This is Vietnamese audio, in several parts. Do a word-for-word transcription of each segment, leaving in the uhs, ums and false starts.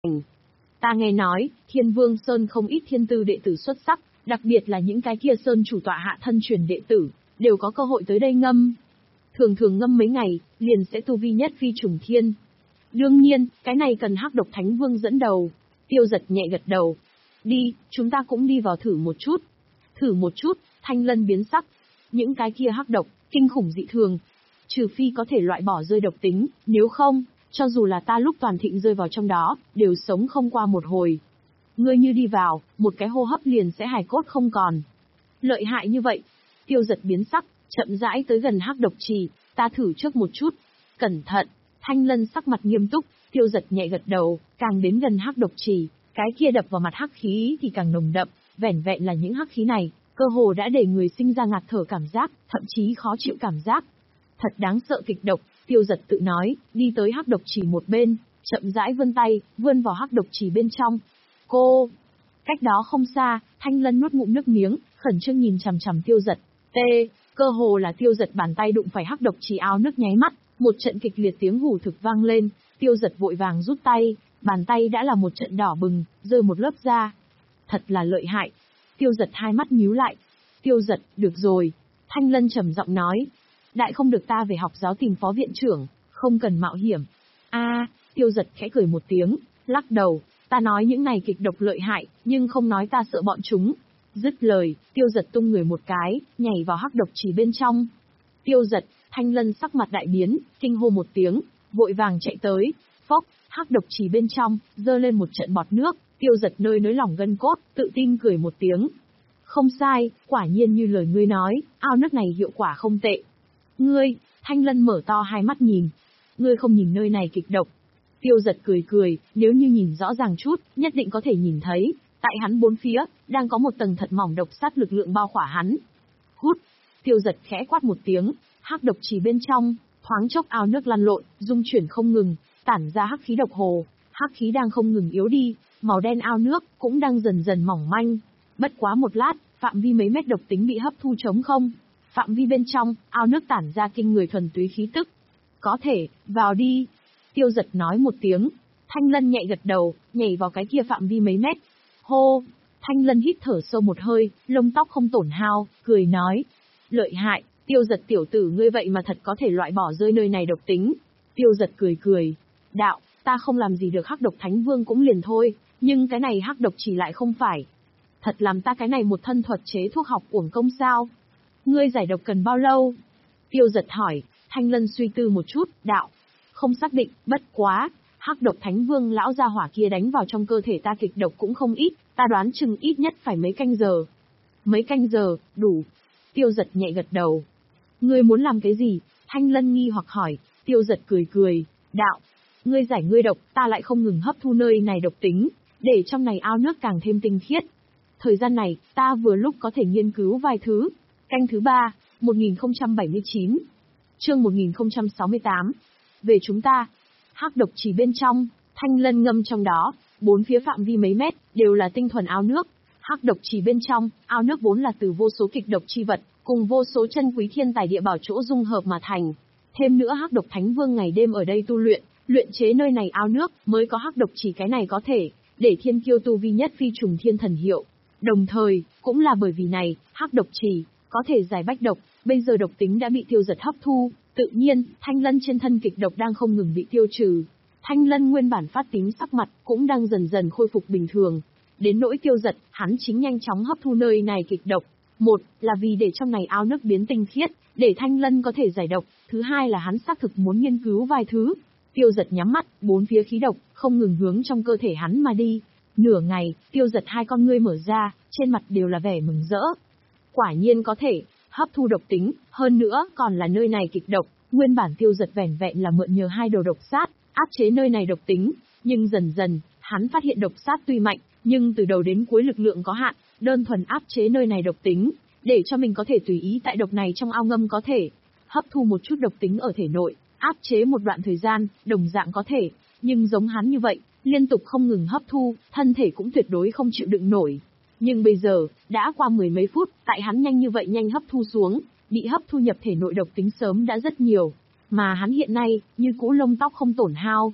Ta nghe nói, Thiên Vương Sơn không ít thiên tư đệ tử xuất sắc, đặc biệt là những cái kia sơn chủ tọa hạ thân truyền đệ tử, đều có cơ hội tới đây ngâm. Thường thường ngâm mấy ngày, liền sẽ tu vi nhất phi trùng thiên. Đương nhiên, cái này cần Hắc Độc Thánh Vương dẫn đầu. Tiêu Giật nhẹ gật đầu. Đi, chúng ta cũng đi vào thử một chút. Thử một chút, Thanh Lân biến sắc. Những cái kia hắc độc, kinh khủng dị thường. Trừ phi có thể loại bỏ rơi độc tính, nếu không, cho dù là ta lúc toàn thịnh rơi vào trong đó, đều sống không qua một hồi. Ngươi như đi vào, một cái hô hấp liền sẽ hài cốt không còn. Lợi hại như vậy. Tiêu Giật biến sắc, chậm rãi tới gần hắc độc trì, ta thử trước một chút. Cẩn thận. Thanh Lân sắc mặt nghiêm túc, Tiêu Giật nhẹ gật đầu, càng đến gần hắc độc trì, cái kia đập vào mặt hắc khí thì càng nồng đậm, vẻn vẹn là những hắc khí này, cơ hồ đã để người sinh ra ngạt thở cảm giác, thậm chí khó chịu cảm giác. Thật đáng sợ kịch độc, Tiêu Giật tự nói, đi tới hắc độc trì một bên, chậm rãi vươn tay, vươn vào hắc độc trì bên trong. Cô! Cách đó không xa, Thanh Lân nuốt ngụm nước miếng, khẩn trương nhìn chằm chằm Tiêu Giật. Tê! Cơ hồ là Tiêu Giật bàn tay đụng phải hắc độc trì áo nước nháy mắt, một trận kịch liệt tiếng hù thực vang lên, Tiêu Giật vội vàng rút tay, bàn tay đã là một trận đỏ bừng, rơi một lớp da. Thật là lợi hại. Tiêu Giật hai mắt nhíu lại. Tiêu Giật, được rồi. Thanh Lân trầm giọng nói. Đại không được ta về học giáo tìm phó viện trưởng, không cần mạo hiểm. A, Tiêu Giật khẽ cười một tiếng, lắc đầu. Ta nói những này kịch độc lợi hại, nhưng không nói ta sợ bọn chúng. Dứt lời, Tiêu Giật tung người một cái, nhảy vào hắc độc trì bên trong. Tiêu Giật, Thanh Lân sắc mặt đại biến, kinh hô một tiếng, vội vàng chạy tới. Phốc, hắc độc trì bên trong, dơ lên một trận bọt nước. Tiêu Giật nơi nới lỏng gân cốt, tự tin cười một tiếng. Không sai, quả nhiên như lời ngươi nói, ao nước này hiệu quả không tệ. Ngươi, Thanh Lân mở to hai mắt nhìn. Ngươi không nhìn nơi này kịch độc. Tiêu Giật cười cười, nếu như nhìn rõ ràng chút, nhất định có thể nhìn thấy, tại hắn bốn phía, đang có một tầng thật mỏng độc sát lực lượng bao khỏa hắn. Hút, Tiêu Giật khẽ quát một tiếng, hắc độc trì bên trong, thoáng chốc ao nước lăn lộn, dung chuyển không ngừng, tản ra hắc khí độc hồ, hắc khí đang không ngừng yếu đi, màu đen ao nước cũng đang dần dần mỏng manh. Bất quá một lát, phạm vi mấy mét độc tính bị hấp thu trống không. Phạm vi bên trong, ao nước tản ra kinh người thuần túy khí tức. Có thể, vào đi. Tiêu Giật nói một tiếng. Thanh Lân nhẹ gật đầu, nhảy vào cái kia phạm vi mấy mét. Hô! Thanh Lân hít thở sâu một hơi, lông tóc không tổn hao, cười nói. Lợi hại, Tiêu Giật tiểu tử ngươi vậy mà thật có thể loại bỏ rơi nơi này độc tính. Tiêu Giật cười cười. Đạo, ta không làm gì được hắc độc thánh vương cũng liền thôi, nhưng cái này hắc độc chỉ lại không phải. Thật làm ta cái này một thân thuật chế thuốc học uổng công sao? Ngươi giải độc cần bao lâu? Tiêu Giật hỏi. Thanh Lân suy tư một chút, đạo. Không xác định, bất quá, hắc độc thánh vương lão gia hỏa kia đánh vào trong cơ thể ta kịch độc cũng không ít, ta đoán chừng ít nhất phải mấy canh giờ. Mấy canh giờ, đủ. Tiêu Giật nhẹ gật đầu. Ngươi muốn làm cái gì? Thanh Lân nghi hoặc hỏi. Tiêu Giật cười cười, đạo. Ngươi giải ngươi độc, ta lại không ngừng hấp thu nơi này độc tính, để trong này ao nước càng thêm tinh khiết. Thời gian này, ta vừa lúc có thể nghiên cứu vài thứ. Canh thứ ba, một nghìn không trăm bảy mươi chín. Chương một nghìn không trăm sáu mươi tám. Về chúng ta. Hắc độc trì bên trong, Thanh Lân ngâm trong đó, bốn phía phạm vi mấy mét, đều là tinh thuần ao nước. Hắc độc trì bên trong, ao nước vốn là từ vô số kịch độc chi vật, cùng vô số chân quý thiên tài địa bảo chỗ dung hợp mà thành. Thêm nữa hắc độc thánh vương ngày đêm ở đây tu luyện, luyện chế nơi này ao nước, mới có hắc độc trì cái này có thể, để thiên kiêu tu vi nhất phi trùng thiên thần hiệu. Đồng thời, cũng là bởi vì này, hắc độc trì, có thể giải bách độc, bây giờ độc tính đã bị Tiêu Giật hấp thu, tự nhiên, Thanh Lân trên thân kịch độc đang không ngừng bị tiêu trừ. Thanh Lân nguyên bản phát tím sắc mặt, cũng đang dần dần khôi phục bình thường. Đến nỗi Tiêu Giật, hắn chính nhanh chóng hấp thu nơi này kịch độc. Một, là vì để trong này ao nước biến tinh khiết, để Thanh Lân có thể giải độc. Thứ hai là hắn xác thực muốn nghiên cứu vài thứ. Tiêu Giật nhắm mắt, bốn phía khí độc, không ngừng hướng trong cơ thể hắn mà đi. Nửa ngày, Tiêu Giật hai con ngươi mở ra, trên mặt đều là vẻ mừng rỡ. Quả nhiên có thể hấp thu độc tính, hơn nữa còn là nơi này kịch độc. Nguyên bản Tiêu Giật vẻn vẹn là mượn nhờ hai đồ độc sát, áp chế nơi này độc tính, nhưng dần dần, hắn phát hiện độc sát tuy mạnh, nhưng từ đầu đến cuối lực lượng có hạn, đơn thuần áp chế nơi này độc tính, để cho mình có thể tùy ý tại độc này trong ao ngâm có thể hấp thu một chút độc tính ở thể nội, áp chế một đoạn thời gian, đồng dạng có thể, nhưng giống hắn như vậy, liên tục không ngừng hấp thu, thân thể cũng tuyệt đối không chịu đựng nổi. Nhưng bây giờ, đã qua mười mấy phút, tại hắn nhanh như vậy nhanh hấp thu xuống, bị hấp thu nhập thể nội độc tính sớm đã rất nhiều, mà hắn hiện nay, như cũ lông tóc không tổn hao.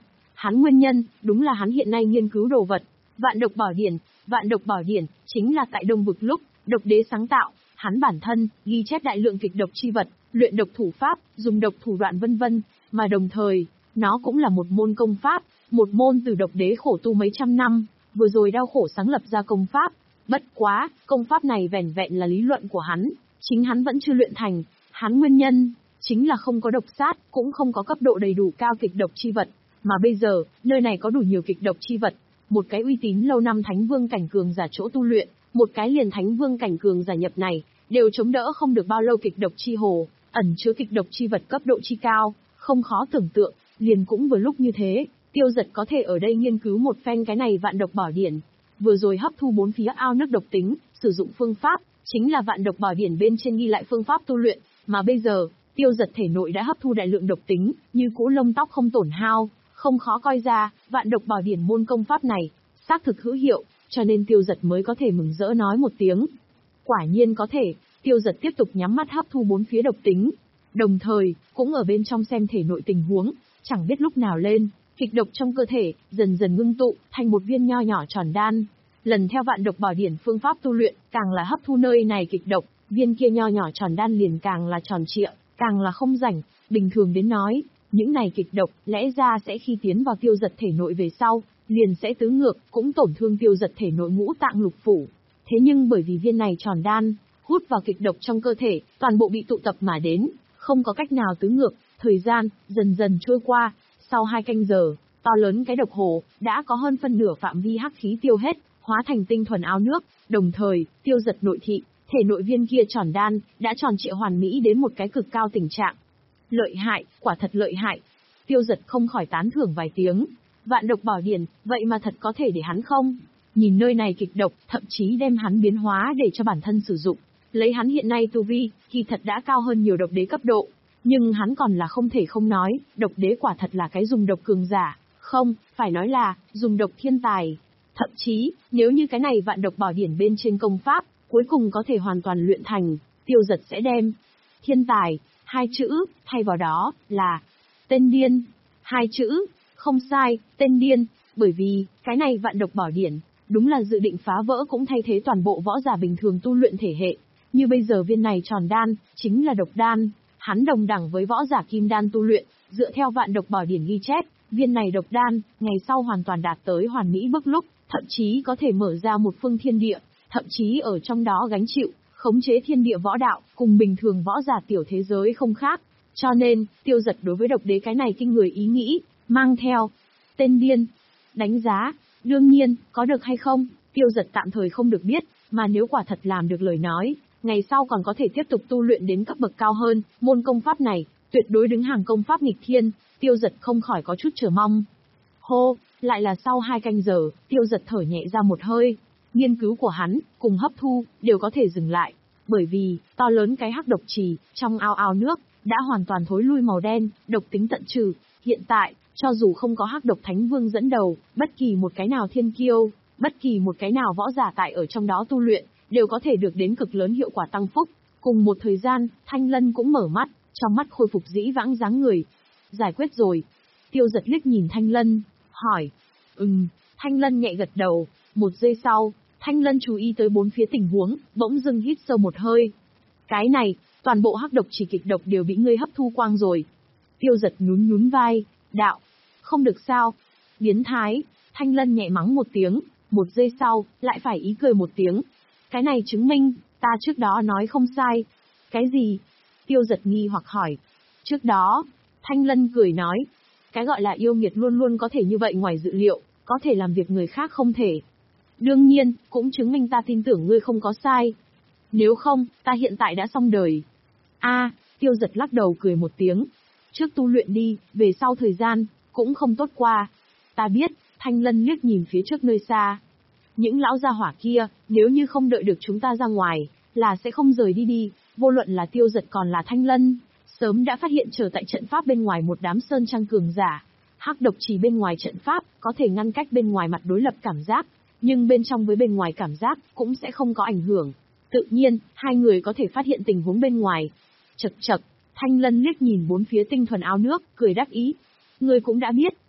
Hắn nguyên nhân, đúng là hắn hiện nay nghiên cứu đồ vật. Vạn độc bảo điển, vạn độc bảo điển, chính là tại Đông Vực lúc, độc đế sáng tạo, hắn bản thân, ghi chép đại lượng kịch độc chi vật, luyện độc thủ pháp, dùng độc thủ đoạn vân vân, mà đồng thời, nó cũng là một môn công pháp, một môn từ độc đế khổ tu mấy trăm năm, vừa rồi đau khổ sáng lập ra công pháp. Bất quá, công pháp này vẻn vẹn là lý luận của hắn, chính hắn vẫn chưa luyện thành, hắn nguyên nhân, chính là không có độc sát, cũng không có cấp độ đầy đủ cao kịch độc chi vật, mà bây giờ, nơi này có đủ nhiều kịch độc chi vật, một cái uy tín lâu năm thánh vương cảnh cường giả chỗ tu luyện, một cái liền thánh vương cảnh cường giả nhập này, đều chống đỡ không được bao lâu kịch độc chi hồ, ẩn chứa kịch độc chi vật cấp độ chi cao, không khó tưởng tượng, liền cũng vừa lúc như thế, Tiêu Dật có thể ở đây nghiên cứu một phen cái này vạn độc bảo điển, vừa rồi hấp thu bốn phía ao nước độc tính, sử dụng phương pháp, chính là vạn độc bảo điển bên trên ghi lại phương pháp tu luyện, mà bây giờ, Tiêu Dật thể nội đã hấp thu đại lượng độc tính, như cũ lông tóc không tổn hao, không khó coi ra, vạn độc bảo điển môn công pháp này, xác thực hữu hiệu, cho nên Tiêu Dật mới có thể mừng rỡ nói một tiếng. Quả nhiên có thể, Tiêu Dật tiếp tục nhắm mắt hấp thu bốn phía độc tính, đồng thời, cũng ở bên trong xem thể nội tình huống, chẳng biết lúc nào lên, kịch độc trong cơ thể, dần dần ngưng tụ, thành một viên nho nhỏ tròn đan. Lần theo vạn độc bảo điển phương pháp tu luyện, càng là hấp thu nơi này kịch độc, viên kia nho nhỏ tròn đan liền càng là tròn trịa, càng là không rảnh, bình thường đến nói, những này kịch độc, lẽ ra sẽ khi tiến vào Tiêu Dật thể nội về sau, liền sẽ tứ ngược, cũng tổn thương Tiêu Dật thể nội ngũ tạng lục phủ. Thế nhưng bởi vì viên này tròn đan, hút vào kịch độc trong cơ thể, toàn bộ bị tụ tập mà đến, không có cách nào tứ ngược, thời gian, dần dần trôi qua, sau hai canh giờ, to lớn cái độc hồ, đã có hơn phân nửa phạm vi hắc khí tiêu hết, hóa thành tinh thuần ao nước, đồng thời, Tiêu Dật nội thị, thể nội viên kia tròn đan, đã tròn trịa hoàn mỹ đến một cái cực cao tình trạng. Lợi hại, quả thật lợi hại. Tiêu Dật không khỏi tán thưởng vài tiếng. Vạn độc bảo điển, vậy mà thật có thể để hắn không? Nhìn nơi này kịch độc, thậm chí đem hắn biến hóa để cho bản thân sử dụng. Lấy hắn hiện nay tu vi, kỳ thật đã cao hơn nhiều độc đế cấp độ. Nhưng hắn còn là không thể không nói, độc đế quả thật là cái dùng độc cường giả. Không, phải nói là, dùng độc thiên tài. Thậm chí, nếu như cái này vạn độc bảo điển bên trên công pháp, cuối cùng có thể hoàn toàn luyện thành, Tiêu Dật sẽ đem thiên tài, hai chữ, thay vào đó, là tên điên. Hai chữ, không sai, tên điên, bởi vì, cái này vạn độc bảo điển, đúng là dự định phá vỡ cũng thay thế toàn bộ võ giả bình thường tu luyện thể hệ. Như bây giờ viên này tròn đan, chính là độc đan, hắn đồng đẳng với võ giả kim đan tu luyện, dựa theo vạn độc bảo điển ghi chép, viên này độc đan, ngày sau hoàn toàn đạt tới hoàn mỹ bước lúc, thậm chí có thể mở ra một phương thiên địa, thậm chí ở trong đó gánh chịu, khống chế thiên địa võ đạo, cùng bình thường võ giả tiểu thế giới không khác. Cho nên, Tiêu Dật đối với độc đế cái này kinh người ý nghĩ, mang theo tên điên, đánh giá, đương nhiên, có được hay không, Tiêu Dật tạm thời không được biết, mà nếu quả thật làm được lời nói, ngày sau còn có thể tiếp tục tu luyện đến cấp bậc cao hơn, môn công pháp này, tuyệt đối đứng hàng công pháp nghịch thiên, Tiêu Dật không khỏi có chút chờ mong. Hô, lại là sau hai canh giờ, Tiêu Dật thở nhẹ ra một hơi, nghiên cứu của hắn, cùng hấp thu, đều có thể dừng lại, bởi vì, to lớn cái hắc độc trì, trong ao ao nước, đã hoàn toàn thối lui màu đen, độc tính tận trừ, hiện tại, cho dù không có hắc độc thánh vương dẫn đầu, bất kỳ một cái nào thiên kiêu, bất kỳ một cái nào võ giả tại ở trong đó tu luyện, đều có thể được đến cực lớn hiệu quả tăng phúc. Cùng một thời gian, Thanh Lân cũng mở mắt, trong mắt khôi phục dĩ vãng dáng người. Giải quyết rồi. Tiêu Dật liếc nhìn Thanh Lân, hỏi. Ừm, Thanh Lân nhẹ gật đầu. Một giây sau, Thanh Lân chú ý tới bốn phía tình huống, bỗng dưng hít sâu một hơi. Cái này, toàn bộ hắc độc chỉ kịch độc đều bị ngươi hấp thu quang rồi. Tiêu Dật nhún nhún vai, đạo. Không được sao. Biến thái. Thanh Lân nhẹ mắng một tiếng, một giây sau, lại phải ý cười một tiếng. Cái này chứng minh, ta trước đó nói không sai. Cái gì? Tiêu Dật nghi hoặc hỏi. Trước đó, Thanh Lân cười nói. Cái gọi là yêu nghiệt luôn luôn có thể như vậy ngoài dự liệu, có thể làm việc người khác không thể. Đương nhiên, cũng chứng minh ta tin tưởng ngươi không có sai. Nếu không, ta hiện tại đã xong đời. A, Tiêu Dật lắc đầu cười một tiếng. Trước tu luyện đi, về sau thời gian, cũng không tốt qua. Ta biết, Thanh Lân liếc nhìn phía trước nơi xa. Những lão gia hỏa kia, nếu như không đợi được chúng ta ra ngoài, là sẽ không rời đi đi, vô luận là Tiêu Dật còn là Thanh Lân, sớm đã phát hiện chờ tại trận pháp bên ngoài một đám sơn trang cường giả. Hắc độc chỉ bên ngoài trận pháp, có thể ngăn cách bên ngoài mặt đối lập cảm giác, nhưng bên trong với bên ngoài cảm giác, cũng sẽ không có ảnh hưởng. Tự nhiên, hai người có thể phát hiện tình huống bên ngoài. Chậc chậc, Thanh Lân liếc nhìn bốn phía tinh thuần ao nước, cười đắc ý. Ngươi cũng đã biết,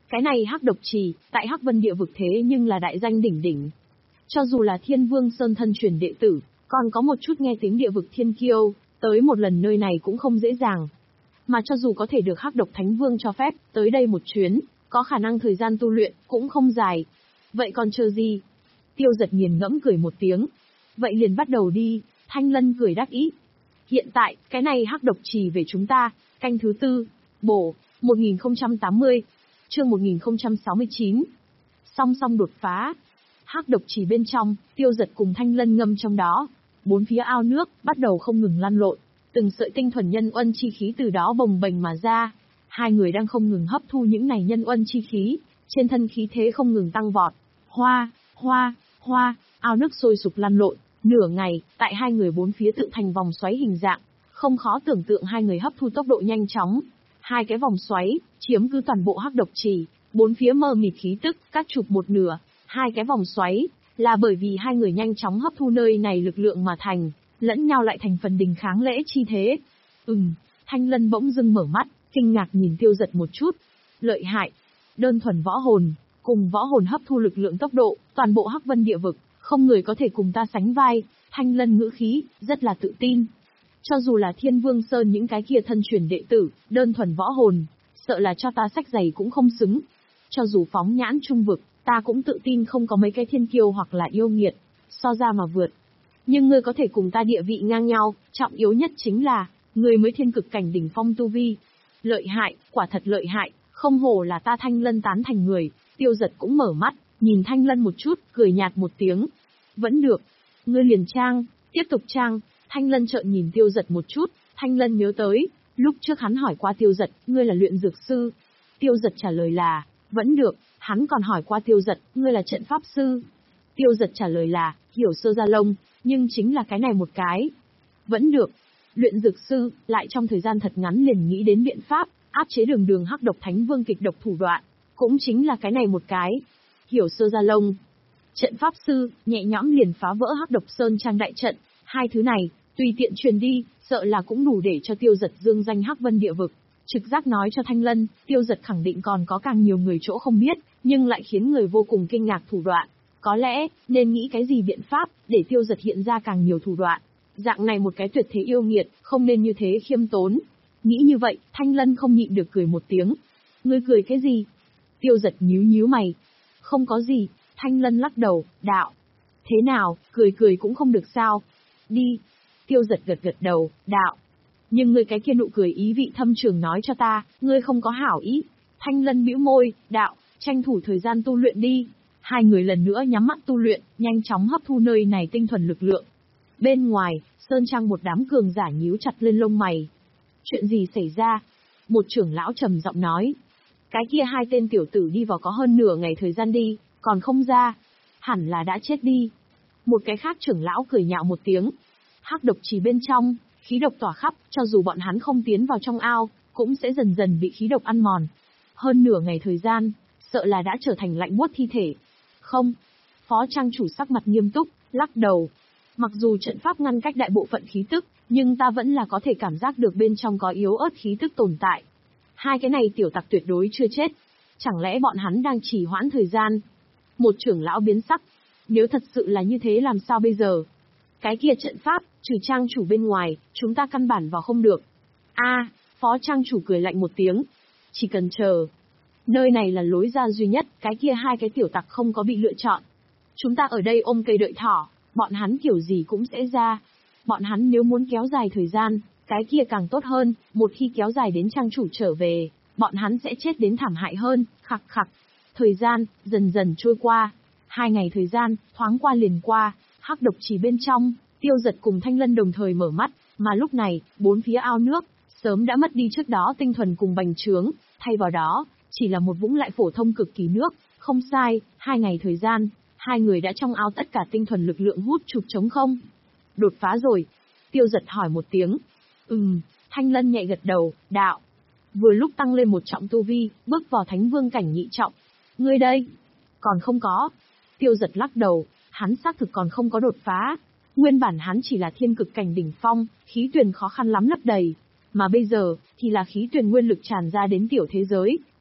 Cái này Hắc Độc Trì, tại Hắc Vân Địa vực thế nhưng là đại danh đỉnh đỉnh. Cho dù là Thiên Vương Sơn thân truyền đệ tử, còn có một chút nghe tiếng địa vực thiên kiêu, tới một lần nơi này cũng không dễ dàng. Mà cho dù có thể được Hắc Độc Thánh Vương cho phép, tới đây một chuyến, có khả năng thời gian tu luyện, cũng không dài. Vậy còn chờ gì? Tiêu Giật nghiền ngẫm cười một tiếng. Vậy liền bắt đầu đi, Thanh Lân cười đắc ý. Hiện tại, cái này Hắc Độc Trì về chúng ta, canh thứ tư, bổ, một nghìn không trăm tám mươi, chương một nghìn không trăm sáu mươi chín. Song song đột phá. Hắc Độc Trì bên trong, Tiêu Giật cùng Thanh Lân ngâm trong đó. Bốn phía ao nước, bắt đầu không ngừng lăn lộn. Từng sợi tinh thuần nhân uân chi khí từ đó bồng bềnh mà ra. Hai người đang không ngừng hấp thu những này nhân uân chi khí, trên thân khí thế không ngừng tăng vọt. Hoa, hoa, hoa, ao nước sôi sục lăn lộn. Nửa ngày, tại hai người bốn phía tự thành vòng xoáy hình dạng, không khó tưởng tượng hai người hấp thu tốc độ nhanh chóng. Hai cái vòng xoáy, chiếm cứ toàn bộ Hắc Độc Trì, bốn phía mờ mịt khí tức, cắt chụp một nửa. Hai cái vòng xoáy, là bởi vì hai người nhanh chóng hấp thu nơi này lực lượng mà thành, lẫn nhau lại thành phần đình kháng lễ chi thế. Ừm, Thanh Lân bỗng dưng mở mắt, kinh ngạc nhìn Tiêu Giật một chút. Lợi hại, đơn thuần võ hồn, cùng võ hồn hấp thu lực lượng tốc độ, toàn bộ Hắc Vân Địa vực, không người có thể cùng ta sánh vai. Thanh Lân ngữ khí, rất là tự tin. Cho dù là Thiên Vương Sơn những cái kia thân truyền đệ tử, đơn thuần võ hồn, sợ là cho ta sách giày cũng không xứng. Cho dù phóng nhãn trung vực, ta cũng tự tin không có mấy cái thiên kiêu hoặc là yêu nghiệt, so ra mà vượt. Nhưng ngươi có thể cùng ta địa vị ngang nhau, trọng yếu nhất chính là, ngươi mới thiên cực cảnh đỉnh phong tu vi. Lợi hại, quả thật lợi hại, không hổ là ta Thanh Lân tán thành người. Tiêu Giật cũng mở mắt, nhìn Thanh Lân một chút, cười nhạt một tiếng. Vẫn được. Ngươi liền trang, tiếp tục trang. Thanh Lân trợn nhìn Tiêu Giật một chút, Thanh Lân nhớ tới, lúc trước hắn hỏi qua Tiêu Giật, ngươi là luyện dược sư. Tiêu Giật trả lời là, vẫn được. Hắn còn hỏi qua Tiêu Giật, ngươi là trận pháp sư. Tiêu Giật trả lời là, hiểu sơ gia lông, nhưng chính là cái này một cái. Vẫn được. Luyện dược sư, lại trong thời gian thật ngắn liền nghĩ đến biện pháp, áp chế đường đường Hắc Độc Thánh Vương kịch độc thủ đoạn. Cũng chính là cái này một cái. Hiểu sơ gia lông. Trận pháp sư, nhẹ nhõm liền phá vỡ Hắc Độc Sơn Trang đại trận. Hai thứ này, tùy tiện truyền đi, sợ là cũng đủ để cho Tiêu Giật dương danh Hắc Vân Địa vực. Trực giác nói cho Thanh Lân, Tiêu Giật khẳng định còn có càng nhiều người chỗ không biết, nhưng lại khiến người vô cùng kinh ngạc thủ đoạn. Có lẽ, nên nghĩ cái gì biện pháp, để Tiêu Giật hiện ra càng nhiều thủ đoạn. Dạng này một cái tuyệt thế yêu nghiệt, không nên như thế khiêm tốn. Nghĩ như vậy, Thanh Lân không nhịn được cười một tiếng. Ngươi cười cái gì? Tiêu Giật nhíu nhíu mày. Không có gì, Thanh Lân lắc đầu, đạo. Thế nào, cười cười cũng không được sao? Đi. Tiêu Giật gật gật đầu, đạo. Nhưng ngươi cái kia nụ cười ý vị thâm trường nói cho ta, ngươi không có hảo ý. Thanh Lân bĩu môi, đạo, tranh thủ thời gian tu luyện đi. Hai người lần nữa nhắm mắt tu luyện, nhanh chóng hấp thu nơi này tinh thuần lực lượng. Bên ngoài, Sơn Trang một đám cường giả nhíu chặt lên lông mày. Chuyện gì xảy ra? Một trưởng lão trầm giọng nói. Cái kia hai tên tiểu tử đi vào có hơn nửa ngày thời gian đi, còn không ra. Hẳn là đã chết đi. Một cái khác trưởng lão cười nhạo một tiếng. Hắc Độc Trì bên trong, khí độc tỏa khắp, cho dù bọn hắn không tiến vào trong ao, cũng sẽ dần dần bị khí độc ăn mòn. Hơn nửa ngày thời gian, sợ là đã trở thành lạnh buốt thi thể. Không. Phó trang chủ sắc mặt nghiêm túc, lắc đầu. Mặc dù trận pháp ngăn cách đại bộ phận khí tức, nhưng ta vẫn là có thể cảm giác được bên trong có yếu ớt khí tức tồn tại. Hai cái này tiểu tặc tuyệt đối chưa chết. Chẳng lẽ bọn hắn đang trì hoãn thời gian? Một trưởng lão biến sắc. Nếu thật sự là như thế làm sao bây giờ? Cái kia trận pháp, trừ trang chủ bên ngoài, chúng ta căn bản vào không được. A, à, phó trang chủ cười lạnh một tiếng. Chỉ cần chờ. Nơi này là lối ra duy nhất, cái kia hai cái tiểu tặc không có bị lựa chọn. Chúng ta ở đây ôm cây đợi thỏ, bọn hắn kiểu gì cũng sẽ ra. Bọn hắn nếu muốn kéo dài thời gian, cái kia càng tốt hơn, một khi kéo dài đến trang chủ trở về, bọn hắn sẽ chết đến thảm hại hơn, khặc khặc. Thời gian, dần dần trôi qua. Hai ngày thời gian, thoáng qua liền qua, Hắc Độc Trì bên trong, Tiêu Giật cùng Thanh Lân đồng thời mở mắt, mà lúc này, bốn phía ao nước, sớm đã mất đi trước đó tinh thuần cùng bành trướng, thay vào đó, chỉ là một vũng lại phổ thông cực kỳ nước, không sai, hai ngày thời gian, hai người đã trong ao tất cả tinh thuần lực lượng hút chụp trống không. Đột phá rồi. Tiêu Giật hỏi một tiếng. Ừm, Thanh Lân nhẹ gật đầu, đạo. Vừa lúc tăng lên một trọng tu vi, bước vào Thánh Vương cảnh nhị trọng. Ngươi đây? Còn không có. Tiêu Giật lắc đầu, hắn xác thực còn không có đột phá. Nguyên bản hắn chỉ là thiên cực cảnh đỉnh phong, khí tuyền khó khăn lắm lấp đầy. Mà bây giờ, thì là khí tuyền nguyên lực tràn ra đến tiểu thế giới,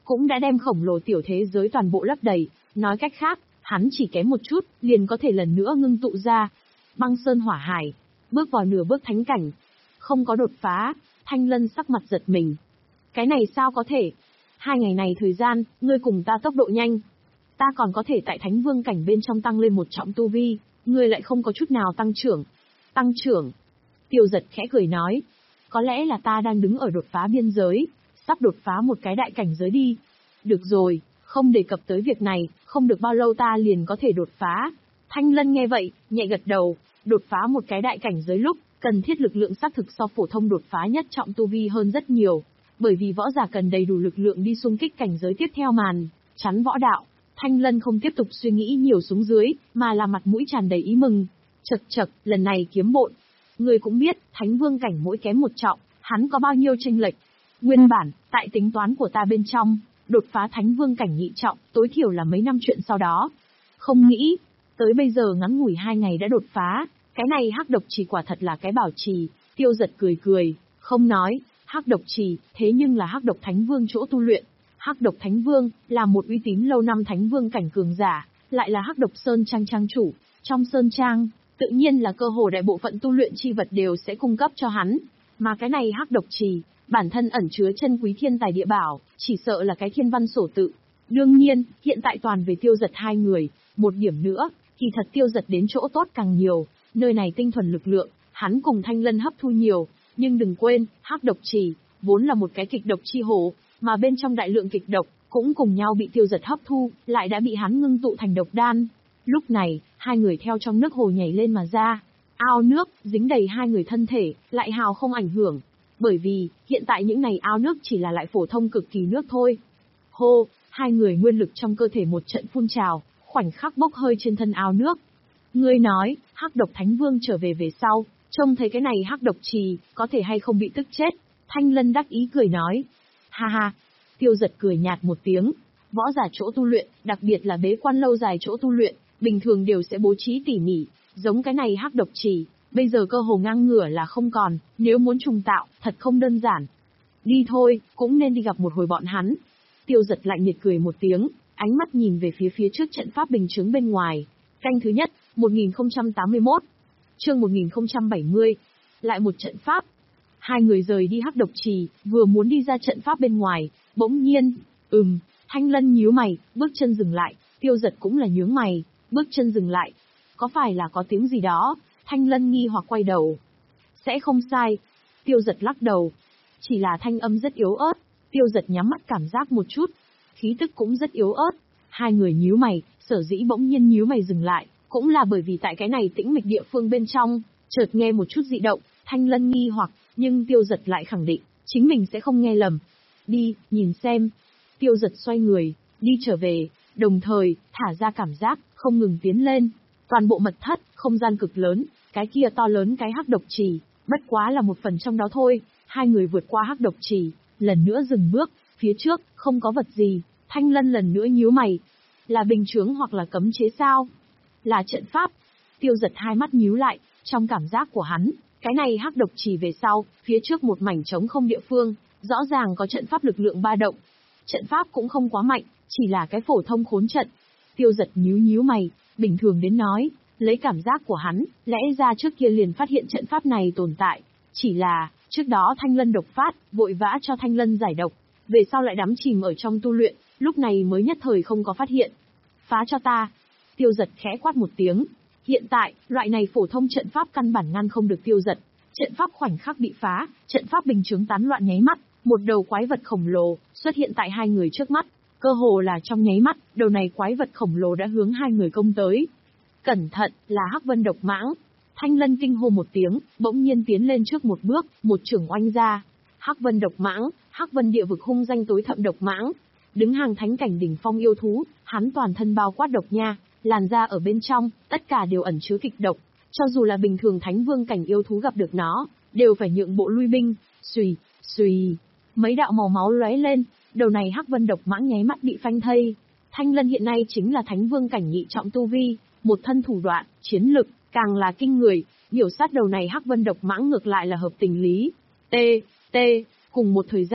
cũng đã đem khổng lồ tiểu thế giới toàn bộ lấp đầy, nói cách khác, hắn chỉ kém một chút, liền có thể lần nữa ngưng tụ ra. Băng sơn hỏa hải, bước vào nửa bước thánh cảnh, không có đột phá, Thanh Lân sắc mặt giật mình. Cái này sao có thể? Hai ngày này thời gian, ngươi cùng ta tốc độ nhanh. Ta còn có thể tại thánh vương cảnh bên trong tăng lên một trọng tu vi, ngươi lại không có chút nào tăng trưởng. Tăng trưởng. Tiêu Giật khẽ cười nói. Có lẽ là ta đang đứng ở đột phá biên giới, sắp đột phá một cái đại cảnh giới đi. Được rồi, không đề cập tới việc này, không được bao lâu ta liền có thể đột phá. Thanh Lân nghe vậy, nhẹ gật đầu, đột phá một cái đại cảnh giới lúc, cần thiết lực lượng xác thực so phổ thông đột phá nhất trọng tu vi hơn rất nhiều. Bởi vì võ giả cần đầy đủ lực lượng đi xung kích cảnh giới tiếp theo màn, chắn võ đạo. Thanh Lân không tiếp tục suy nghĩ nhiều xuống dưới, mà là mặt mũi tràn đầy ý mừng. Chậc chậc, lần này kiếm bộn. Người cũng biết, thánh vương cảnh mỗi kém một trọng, hắn có bao nhiêu chênh lệch. Nguyên bản, tại tính toán của ta bên trong, đột phá thánh vương cảnh nhị trọng, tối thiểu là mấy năm chuyện sau đó. Không nghĩ, tới bây giờ ngắn ngủi hai ngày đã đột phá, cái này hắc độc trì quả thật là cái bảo trì. Tiêu Giật cười cười, không nói, hắc độc trì, thế nhưng là hắc độc thánh vương chỗ tu luyện. Hắc độc thánh vương, là một uy tín lâu năm thánh vương cảnh cường giả, lại là hắc độc sơn trang trang chủ. Trong sơn trang, tự nhiên là cơ hồ đại bộ phận tu luyện chi vật đều sẽ cung cấp cho hắn. Mà cái này hắc độc trì, bản thân ẩn chứa chân quý thiên tài địa bảo, chỉ sợ là cái thiên văn sổ tự. Đương nhiên, hiện tại toàn về Tiêu Giật hai người, một điểm nữa, thì thật Tiêu Giật đến chỗ tốt càng nhiều, nơi này tinh thuần lực lượng, hắn cùng Thanh Lân hấp thu nhiều, nhưng đừng quên, hắc độc trì, vốn là một cái kịch độc chi hồ, mà bên trong đại lượng kịch độc, cũng cùng nhau bị Tiêu Giật hấp thu, lại đã bị hắn ngưng tụ thành độc đan. Lúc này, hai người theo trong nước hồ nhảy lên mà ra. Ao nước, dính đầy hai người thân thể, lại hào không ảnh hưởng. Bởi vì, hiện tại những này ao nước chỉ là lại phổ thông cực kỳ nước thôi. Hô, hai người nguyên lực trong cơ thể một trận phun trào, khoảnh khắc bốc hơi trên thân ao nước. Ngươi nói, hắc độc thánh vương trở về về sau, trông thấy cái này hắc độc trì, có thể hay không bị tức chết. Thanh Lân đắc ý cười nói. Ha ha, Tiêu Giật cười nhạt một tiếng. Võ giả chỗ tu luyện, đặc biệt là bế quan lâu dài chỗ tu luyện, bình thường đều sẽ bố trí tỉ mỉ, giống cái này hắc độc trì, bây giờ cơ hồ ngang ngửa là không còn, nếu muốn trùng tạo, thật không đơn giản. Đi thôi, cũng nên đi gặp một hồi bọn hắn. Tiêu Giật lạnh nhiệt cười một tiếng, ánh mắt nhìn về phía phía trước trận pháp bình chướng bên ngoài. Canh thứ nhất, một nghìn không trăm tám mươi mốt. Chương một nghìn không trăm bảy mươi. Lại một trận pháp. Hai người rời đi hắc độc trì, vừa muốn đi ra trận pháp bên ngoài, bỗng nhiên, ừm, Thanh Lân nhíu mày, bước chân dừng lại, Tiêu Giật cũng là nhướng mày, bước chân dừng lại. Có phải là có tiếng gì đó? Thanh Lân nghi hoặc quay đầu. Sẽ không sai. Tiêu Giật lắc đầu. Chỉ là thanh âm rất yếu ớt. Tiêu Giật nhắm mắt cảm giác một chút. Khí tức cũng rất yếu ớt. Hai người nhíu mày, sở dĩ bỗng nhiên nhíu mày dừng lại, cũng là bởi vì tại cái này tĩnh mịch địa phương bên trong, chợt nghe một chút dị động. Thanh Lân nghi hoặc, nhưng Tiêu Giật lại khẳng định, chính mình sẽ không nghe lầm. Đi, nhìn xem. Tiêu Giật xoay người, đi trở về, đồng thời, thả ra cảm giác, không ngừng tiến lên. Toàn bộ mật thất, không gian cực lớn, cái kia to lớn cái hắc độc trì, bất quá là một phần trong đó thôi. Hai người vượt qua hắc độc trì, lần nữa dừng bước, phía trước, không có vật gì. Thanh Lân lần nữa nhíu mày. Là bình chướng hoặc là cấm chế sao? Là trận pháp. Tiêu Giật hai mắt nhíu lại, trong cảm giác của hắn, cái này hắc độc trì về sau, phía trước một mảnh trống không địa phương, rõ ràng có trận pháp lực lượng ba động. Trận pháp cũng không quá mạnh, chỉ là cái phổ thông khốn trận. Tiêu Giật nhíu nhíu mày, bình thường đến nói, lấy cảm giác của hắn, lẽ ra trước kia liền phát hiện trận pháp này tồn tại. Chỉ là, trước đó Thanh Lân độc phát, vội vã cho Thanh Lân giải độc, về sau lại đắm chìm ở trong tu luyện, lúc này mới nhất thời không có phát hiện. Phá cho ta. Tiêu Giật khẽ quát một tiếng. Hiện tại, loại này phổ thông trận pháp căn bản ngăn không được Tiêu Giật. Trận pháp khoảnh khắc bị phá, trận pháp bình chướng tán loạn nháy mắt, một đầu quái vật khổng lồ xuất hiện tại hai người trước mắt. Cơ hồ là trong nháy mắt, đầu này quái vật khổng lồ đã hướng hai người công tới. Cẩn thận, là Hắc Vân độc mãng. Thanh Lân kinh hô một tiếng, bỗng nhiên tiến lên trước một bước, một chưởng oanh ra. Hắc Vân độc mãng, Hắc Vân địa vực hung danh tối thậm độc mãng, đứng hàng thánh cảnh đỉnh phong yêu thú, hắn toàn thân bao quát độc nha, làn da ở bên trong, tất cả đều ẩn chứa kịch độc, cho dù là bình thường thánh vương cảnh yêu thú gặp được nó, đều phải nhượng bộ lui binh. Xùy, xùy, mấy đạo màu máu lóe lên, đầu này Hắc Vân độc mãng nháy mắt bị phanh thây. Thanh Lân hiện nay chính là thánh vương cảnh nhị trọng tu vi, một thân thủ đoạn, chiến lực càng là kinh người, hiểu sát đầu này Hắc Vân độc mãng ngược lại là hợp tình lý. T, T, cùng một thời gian,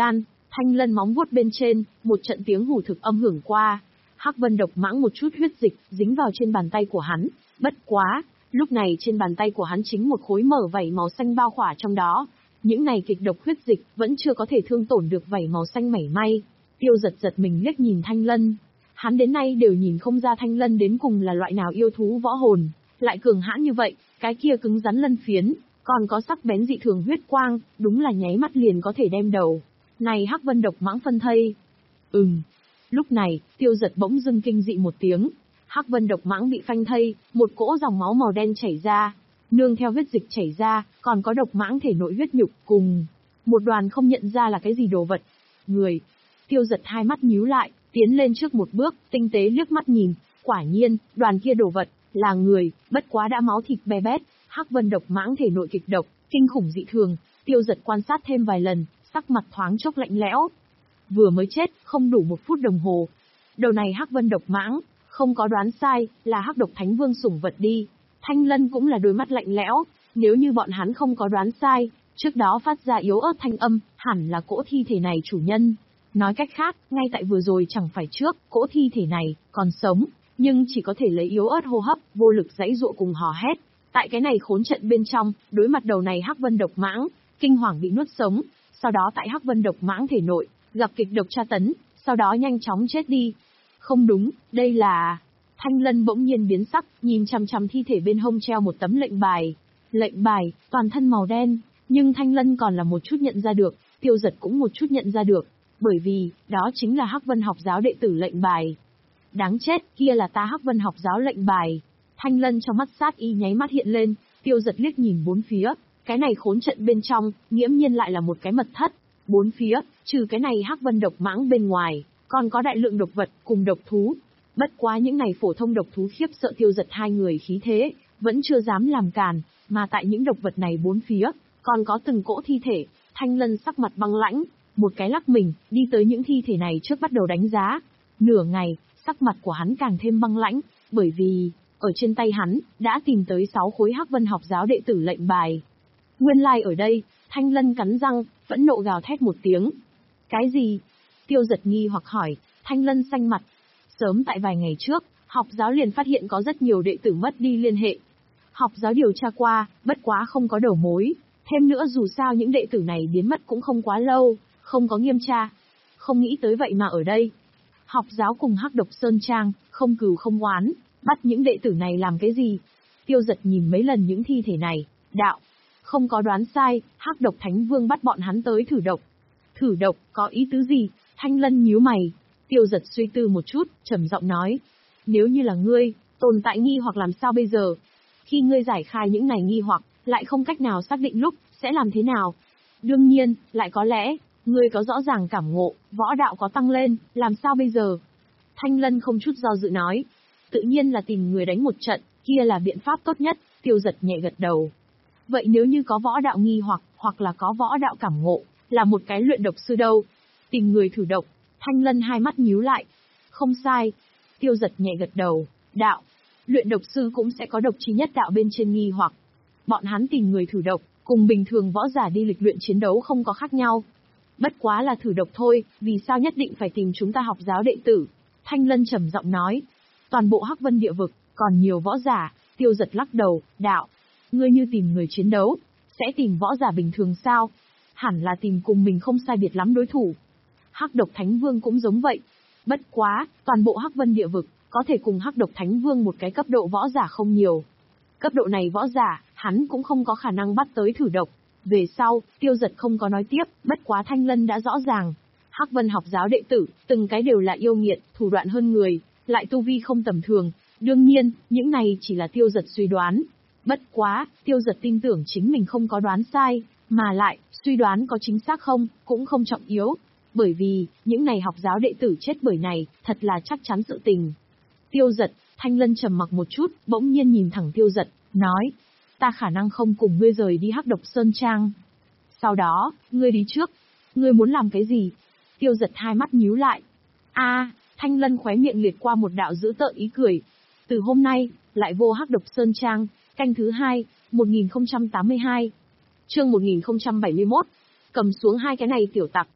Thanh lân móng vuốt bên trên, một trận tiếng hủ thực âm hưởng qua. Hắc Vân độc mãng một chút huyết dịch dính vào trên bàn tay của hắn, bất quá, lúc này trên bàn tay của hắn chính một khối mở vảy màu xanh bao khỏa trong đó. Những này kịch độc huyết dịch vẫn chưa có thể thương tổn được vảy màu xanh mảy may. Tiêu Giật giật mình liếc nhìn Thanh Lân. Hắn đến nay đều nhìn không ra Thanh Lân đến cùng là loại nào yêu thú võ hồn, lại cường hãn như vậy, cái kia cứng rắn lân phiến, còn có sắc bén dị thường huyết quang, đúng là nháy mắt liền có thể đem đầu. Này Hắc Vân độc mãng phân thây. Ừm. Lúc này, Tiêu Giật bỗng dưng kinh dị một tiếng. Hắc Vân độc mãng bị phanh thây, một cỗ dòng máu màu đen chảy ra, nương theo huyết dịch chảy ra, còn có độc mãng thể nội huyết nhục cùng một đoàn không nhận ra là cái gì đồ vật. Người. Tiêu Giật hai mắt nhíu lại, tiến lên trước một bước, tinh tế liếc mắt nhìn, quả nhiên, đoàn kia đồ vật là người, bất quá đã máu thịt be bét. Hắc Vân độc mãng thể nội kịch độc, kinh khủng dị thường. Tiêu Giật quan sát thêm vài lần, sắc mặt thoáng chốc lạnh lẽo. Vừa mới chết, không đủ một phút đồng hồ. Đầu này Hắc Vân độc mãng, không có đoán sai, là Hắc Độc Thánh Vương sủng vật đi. Thanh Lân cũng là đôi mắt lạnh lẽo, nếu như bọn hắn không có đoán sai, trước đó phát ra yếu ớt thanh âm, hẳn là cỗ thi thể này chủ nhân. Nói cách khác, ngay tại vừa rồi chẳng phải trước, cỗ thi thể này còn sống, nhưng chỉ có thể lấy yếu ớt hô hấp, vô lực giãy giụa cùng hò hét. Tại cái này khốn trận bên trong, đối mặt đầu này Hắc Vân độc mãng, kinh hoàng bị nuốt sống, sau đó tại Hắc Vân độc mãng thể nội gặp kịch độc tra tấn, sau đó nhanh chóng chết đi. Không đúng, đây là... Thanh Lân bỗng nhiên biến sắc, nhìn chằm chằm thi thể bên hông treo một tấm lệnh bài. Lệnh bài, toàn thân màu đen, nhưng Thanh Lân còn là một chút nhận ra được, Tiêu Giật cũng một chút nhận ra được, bởi vì, đó chính là Hắc Vân học giáo đệ tử lệnh bài. Đáng chết, kia là ta Hắc Vân học giáo lệnh bài. Thanh Lân trong mắt sát y nháy mắt hiện lên, Tiêu Giật liếc nhìn bốn phía, cái này khốn trận bên trong, nghiễm nhiên lại là một cái mật thất. Bốn phía, trừ cái này Hắc Vân độc mãng bên ngoài, còn có đại lượng độc vật cùng độc thú. Bất quá những này phổ thông độc thú khiếp sợ Tiêu Giật hai người khí thế, vẫn chưa dám làm càn, mà tại những độc vật này bốn phía, còn có từng cỗ thi thể. Thanh Lân sắc mặt băng lãnh, một cái lắc mình, đi tới những thi thể này trước bắt đầu đánh giá. Nửa ngày, sắc mặt của hắn càng thêm băng lãnh, bởi vì, ở trên tay hắn, đã tìm tới sáu khối Hắc Vân học giáo đệ tử lệnh bài. Nguyên lai like ở đây, Thanh Lân cắn răng, phẫn nộ gào thét một tiếng. Cái gì? Tiêu Giật nghi hoặc hỏi. Thanh Lân xanh mặt. Sớm tại vài ngày trước, học giáo liền phát hiện có rất nhiều đệ tử mất đi liên hệ. Học giáo điều tra qua, bất quá không có đầu mối. Thêm nữa dù sao những đệ tử này biến mất cũng không quá lâu, không có nghiêm tra. Không nghĩ tới vậy mà ở đây. Học giáo cùng Hắc Độc Sơn Trang, không cừu không oán, bắt những đệ tử này làm cái gì? Tiêu Giật nhìn mấy lần những thi thể này, đạo. Không có đoán sai, Hắc Độc Thánh Vương bắt bọn hắn tới thử độc. Thử độc, có ý tứ gì? Thanh Lân nhíu mày. Tiêu Giật suy tư một chút, trầm giọng nói. Nếu như là ngươi, tồn tại nghi hoặc làm sao bây giờ? Khi ngươi giải khai những này nghi hoặc, lại không cách nào xác định lúc, sẽ làm thế nào? Đương nhiên, lại có lẽ, ngươi có rõ ràng cảm ngộ, võ đạo có tăng lên, làm sao bây giờ? Thanh Lân không chút do dự nói. Tự nhiên là tìm người đánh một trận, kia là biện pháp tốt nhất. Tiêu Giật nhẹ gật đầu. Vậy nếu như có võ đạo nghi hoặc, hoặc là có võ đạo cảm ngộ, là một cái luyện độc sư đâu? Tìm người thử độc. Thanh Lân hai mắt nhíu lại. Không sai. Tiêu Giật nhẹ gật đầu. Đạo. Luyện độc sư cũng sẽ có độc chi nhất đạo bên trên nghi hoặc. Bọn hắn tìm người thử độc, cùng bình thường võ giả đi lịch luyện chiến đấu không có khác nhau. Bất quá là thử độc thôi, vì sao nhất định phải tìm chúng ta học giáo đệ tử? Thanh Lân trầm giọng nói. Toàn bộ Hắc Vân địa vực, còn nhiều võ giả. Tiêu Giật lắc đầu. Đạo. Ngươi như tìm người chiến đấu, sẽ tìm võ giả bình thường sao? Hẳn là tìm cùng mình không sai biệt lắm đối thủ. Hắc Độc Thánh Vương cũng giống vậy. Bất quá, toàn bộ Hắc Vân địa vực, có thể cùng Hắc Độc Thánh Vương một cái cấp độ võ giả không nhiều. Cấp độ này võ giả, hắn cũng không có khả năng bắt tới thử độc. Về sau, Tiêu Giật không có nói tiếp, bất quá Thanh Lân đã rõ ràng. Hắc Vân học giáo đệ tử, từng cái đều là yêu nghiệt, thủ đoạn hơn người, lại tu vi không tầm thường. Đương nhiên, những này chỉ là Tiêu Giật suy đoán. Bất quá, Tiêu Giật tin tưởng chính mình không có đoán sai, mà lại, suy đoán có chính xác không, cũng không trọng yếu. Bởi vì, những này học giáo đệ tử chết bởi này, thật là chắc chắn sự tình. Tiêu Giật, Thanh Lân trầm mặc một chút, bỗng nhiên nhìn thẳng Tiêu Giật, nói. Ta khả năng không cùng ngươi rời đi Hắc Độc Sơn Trang. Sau đó, ngươi đi trước. Ngươi muốn làm cái gì? Tiêu Giật hai mắt nhíu lại. A, à, Thanh Lân khóe miệng liệt qua một đạo dữ tợn ý cười. Từ hôm nay, lại vô Hắc Độc Sơn Trang. Canh thứ hai, một nghìn không trăm tám mươi hai. Chương một nghìn không trăm bảy mươi mốt. Cầm xuống hai cái này tiểu tặc.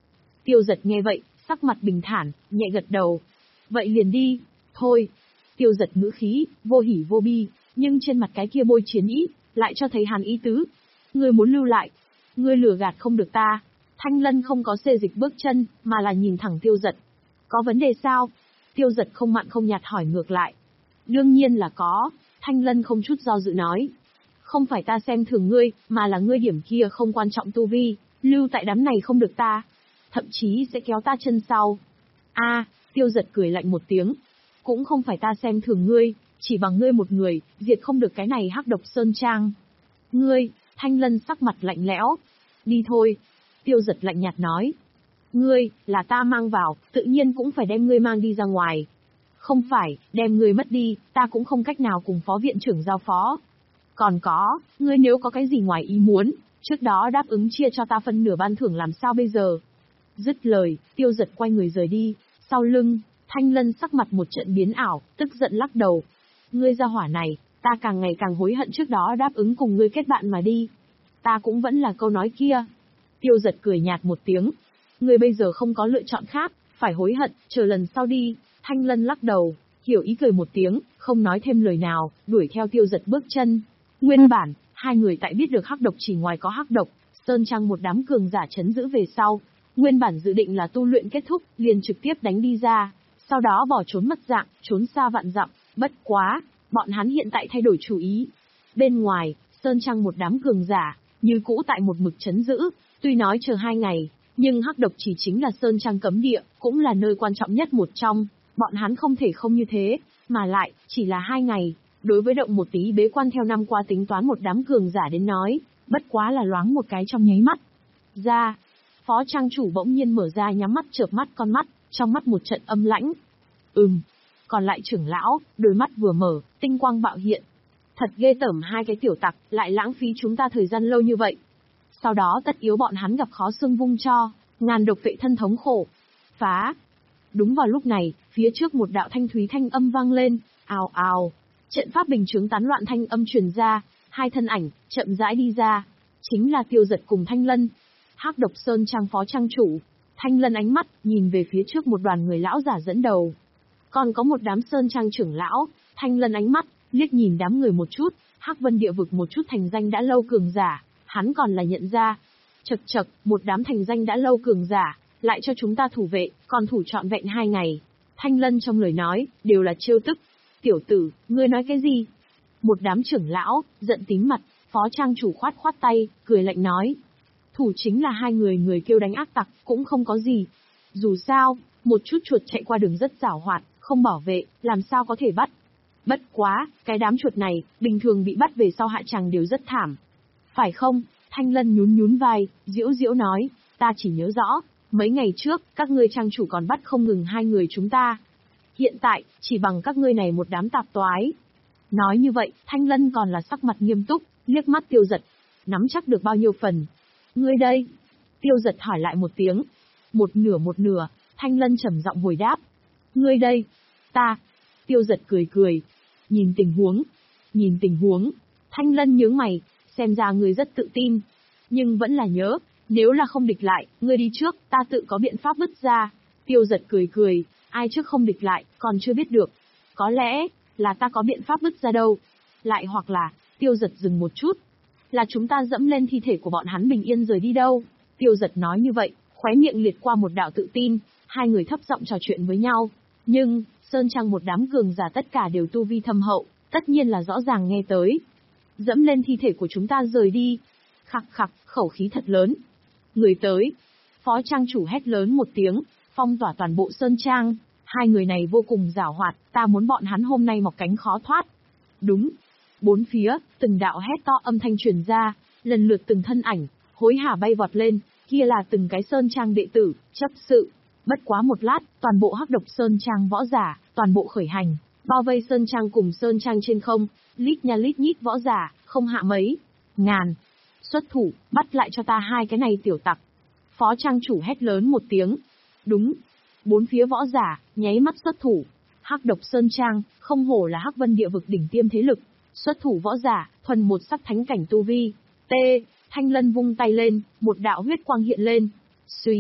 Tiêu Dật nghe vậy, sắc mặt bình thản, nhẹ gật đầu. Vậy liền đi. Thôi. Tiêu Dật ngữ khí, vô hỉ vô bi, nhưng trên mặt cái kia bôi chiến ý, lại cho thấy hàn ý tứ. Ngươi muốn lưu lại. Ngươi lừa gạt không được ta. Thanh Lân không có xê dịch bước chân, mà là nhìn thẳng Tiêu Dật. Có vấn đề sao? Tiêu Dật không mặn không nhạt hỏi ngược lại. Đương nhiên là có. Thanh Lân không chút do dự nói. Không phải ta xem thường ngươi, mà là ngươi điểm kia không quan trọng tu vi, lưu tại đám này không được ta. Thậm chí sẽ kéo ta chân sau. A, Tiêu Dật cười lạnh một tiếng. Cũng không phải ta xem thường ngươi, chỉ bằng ngươi một người, diệt không được cái này Hắc Độc Sơn Trang. Ngươi, Thanh Lân sắc mặt lạnh lẽo. Đi thôi. Tiêu Dật lạnh nhạt nói. Ngươi, là ta mang vào, tự nhiên cũng phải đem ngươi mang đi ra ngoài. Không phải, đem ngươi mất đi, ta cũng không cách nào cùng phó viện trưởng giao phó. Còn có, ngươi nếu có cái gì ngoài ý muốn, trước đó đáp ứng chia cho ta phân nửa ban thưởng làm sao bây giờ? Dứt lời, Tiêu Dật quay người rời đi, sau lưng, Thanh Lân sắc mặt một trận biến ảo, tức giận lắc đầu. Ngươi ra hỏa này, ta càng ngày càng hối hận trước đó đáp ứng cùng ngươi kết bạn mà đi. Ta cũng vẫn là câu nói kia. Tiêu Dật cười nhạt một tiếng. Ngươi bây giờ không có lựa chọn khác, phải hối hận, chờ lần sau đi. Thanh Lân lắc đầu, hiểu ý cười một tiếng, không nói thêm lời nào, đuổi theo Tiêu Dật bước chân. Nguyên bản, hai người tại biết được Hắc Độc chỉ ngoài có Hắc Độc, Sơn Trang một đám cường giả chấn giữ về sau. Nguyên bản dự định là tu luyện kết thúc, liền trực tiếp đánh đi ra, sau đó bỏ trốn mất dạng, trốn xa vạn dặm, bất quá, bọn hắn hiện tại thay đổi chủ ý. Bên ngoài, Sơn Trang một đám cường giả, như cũ tại một mực chấn giữ, tuy nói chờ hai ngày, nhưng Hắc Độc chỉ chính là Sơn Trang cấm địa, cũng là nơi quan trọng nhất một trong, bọn hắn không thể không như thế, mà lại, chỉ là hai ngày, đối với động một tí bế quan theo năm qua tính toán một đám cường giả đến nói, bất quá là loáng một cái trong nháy mắt. Ra, Phó Trang chủ bỗng nhiên mở ra nhắm mắt chợp mắt con mắt, trong mắt một trận âm lãnh. Ừm. Còn lại trưởng lão, đôi mắt vừa mở, tinh quang bạo hiện. Thật ghê tởm hai cái tiểu tặc, lại lãng phí chúng ta thời gian lâu như vậy. Sau đó tất yếu bọn hắn gặp khó xương vung cho, ngàn độc vệ thân thống khổ. Phá. Đúng vào lúc này, phía trước một đạo thanh thúy thanh âm vang lên, ào ào. Trận pháp bình chướng tán loạn thanh âm truyền ra, hai thân ảnh, chậm rãi đi ra. Chính là Tiêu Dật cùng Thanh Lân. Hắc Độc Sơn Trang phó trang chủ. Thanh Lân ánh mắt, nhìn về phía trước một đoàn người lão giả dẫn đầu. Còn có một đám Sơn Trang trưởng lão, Thanh Lân ánh mắt, liếc nhìn đám người một chút, Hắc Vân địa vực một chút thành danh đã lâu cường giả, hắn còn là nhận ra. Chật chật, một đám thành danh đã lâu cường giả, lại cho chúng ta thủ vệ, còn thủ trọn vẹn hai ngày. Thanh Lân trong lời nói, đều là trêu tức. Tiểu tử, ngươi nói cái gì? Một đám trưởng lão, giận tím mặt, phó trang chủ khoát khoát tay, cười lạnh nói. Thủ chính là hai người người kêu đánh ác tặc, cũng không có gì. Dù sao, một chút chuột chạy qua đường rất giảo hoạt, không bảo vệ, làm sao có thể bắt. Bất quá, cái đám chuột này, bình thường bị bắt về sau hạ tràng đều rất thảm. Phải không? Thanh Lân nhún nhún vai, diễu diễu nói, ta chỉ nhớ rõ, mấy ngày trước, các ngươi trang chủ còn bắt không ngừng hai người chúng ta. Hiện tại, chỉ bằng các ngươi này một đám tạp toái. Nói như vậy, Thanh Lân còn là sắc mặt nghiêm túc, liếc mắt Tiêu Dật. Nắm chắc được bao nhiêu phần? Ngươi đây? Tiêu Dật hỏi lại một tiếng. Một nửa một nửa, Thanh Lân trầm giọng hồi đáp. Ngươi đây? Ta. Tiêu Dật cười cười. Nhìn tình huống. Nhìn tình huống. Thanh Lân nhướng mày, xem ra ngươi rất tự tin. Nhưng vẫn là nhớ, nếu là không địch lại, ngươi đi trước, ta tự có biện pháp vứt ra. Tiêu Dật cười cười, ai trước không địch lại, còn chưa biết được. Có lẽ, là ta có biện pháp vứt ra đâu. Lại hoặc là, Tiêu Dật dừng một chút. Là chúng ta dẫm lên thi thể của bọn hắn bình yên rời đi đâu. Tiêu Dật nói như vậy, khóe miệng liệt qua một đạo tự tin, hai người thấp giọng trò chuyện với nhau. Nhưng, Sơn Trang một đám cường giả tất cả đều tu vi thâm hậu, tất nhiên là rõ ràng nghe tới. Dẫm lên thi thể của chúng ta rời đi. Khặc khặc, khẩu khí thật lớn. Người tới. Phó Trang chủ hét lớn một tiếng, phong tỏa toàn bộ Sơn Trang. Hai người này vô cùng giảo hoạt, ta muốn bọn hắn hôm nay mọc cánh khó thoát. Đúng. Bốn phía, từng đạo hét to âm thanh truyền ra, lần lượt từng thân ảnh, hối hả bay vọt lên, kia là từng cái Sơn Trang đệ tử, chấp sự. Bất quá một lát, toàn bộ Hắc Độc Sơn Trang võ giả, toàn bộ khởi hành, bao vây Sơn Trang cùng Sơn Trang trên không, lít nha lít nhít võ giả, không hạ mấy. Ngàn. Xuất thủ, bắt lại cho ta hai cái này tiểu tặc. Phó Trang chủ hét lớn một tiếng. Đúng. Bốn phía võ giả, nháy mắt xuất thủ. Hắc Độc Sơn Trang, không hổ là Hắc Vân địa vực đỉnh tiêm thế lực. Xuất thủ võ giả, thuần một sắc thánh cảnh tu vi. T. Thanh Lân vung tay lên, một đạo huyết quang hiện lên. Xuy,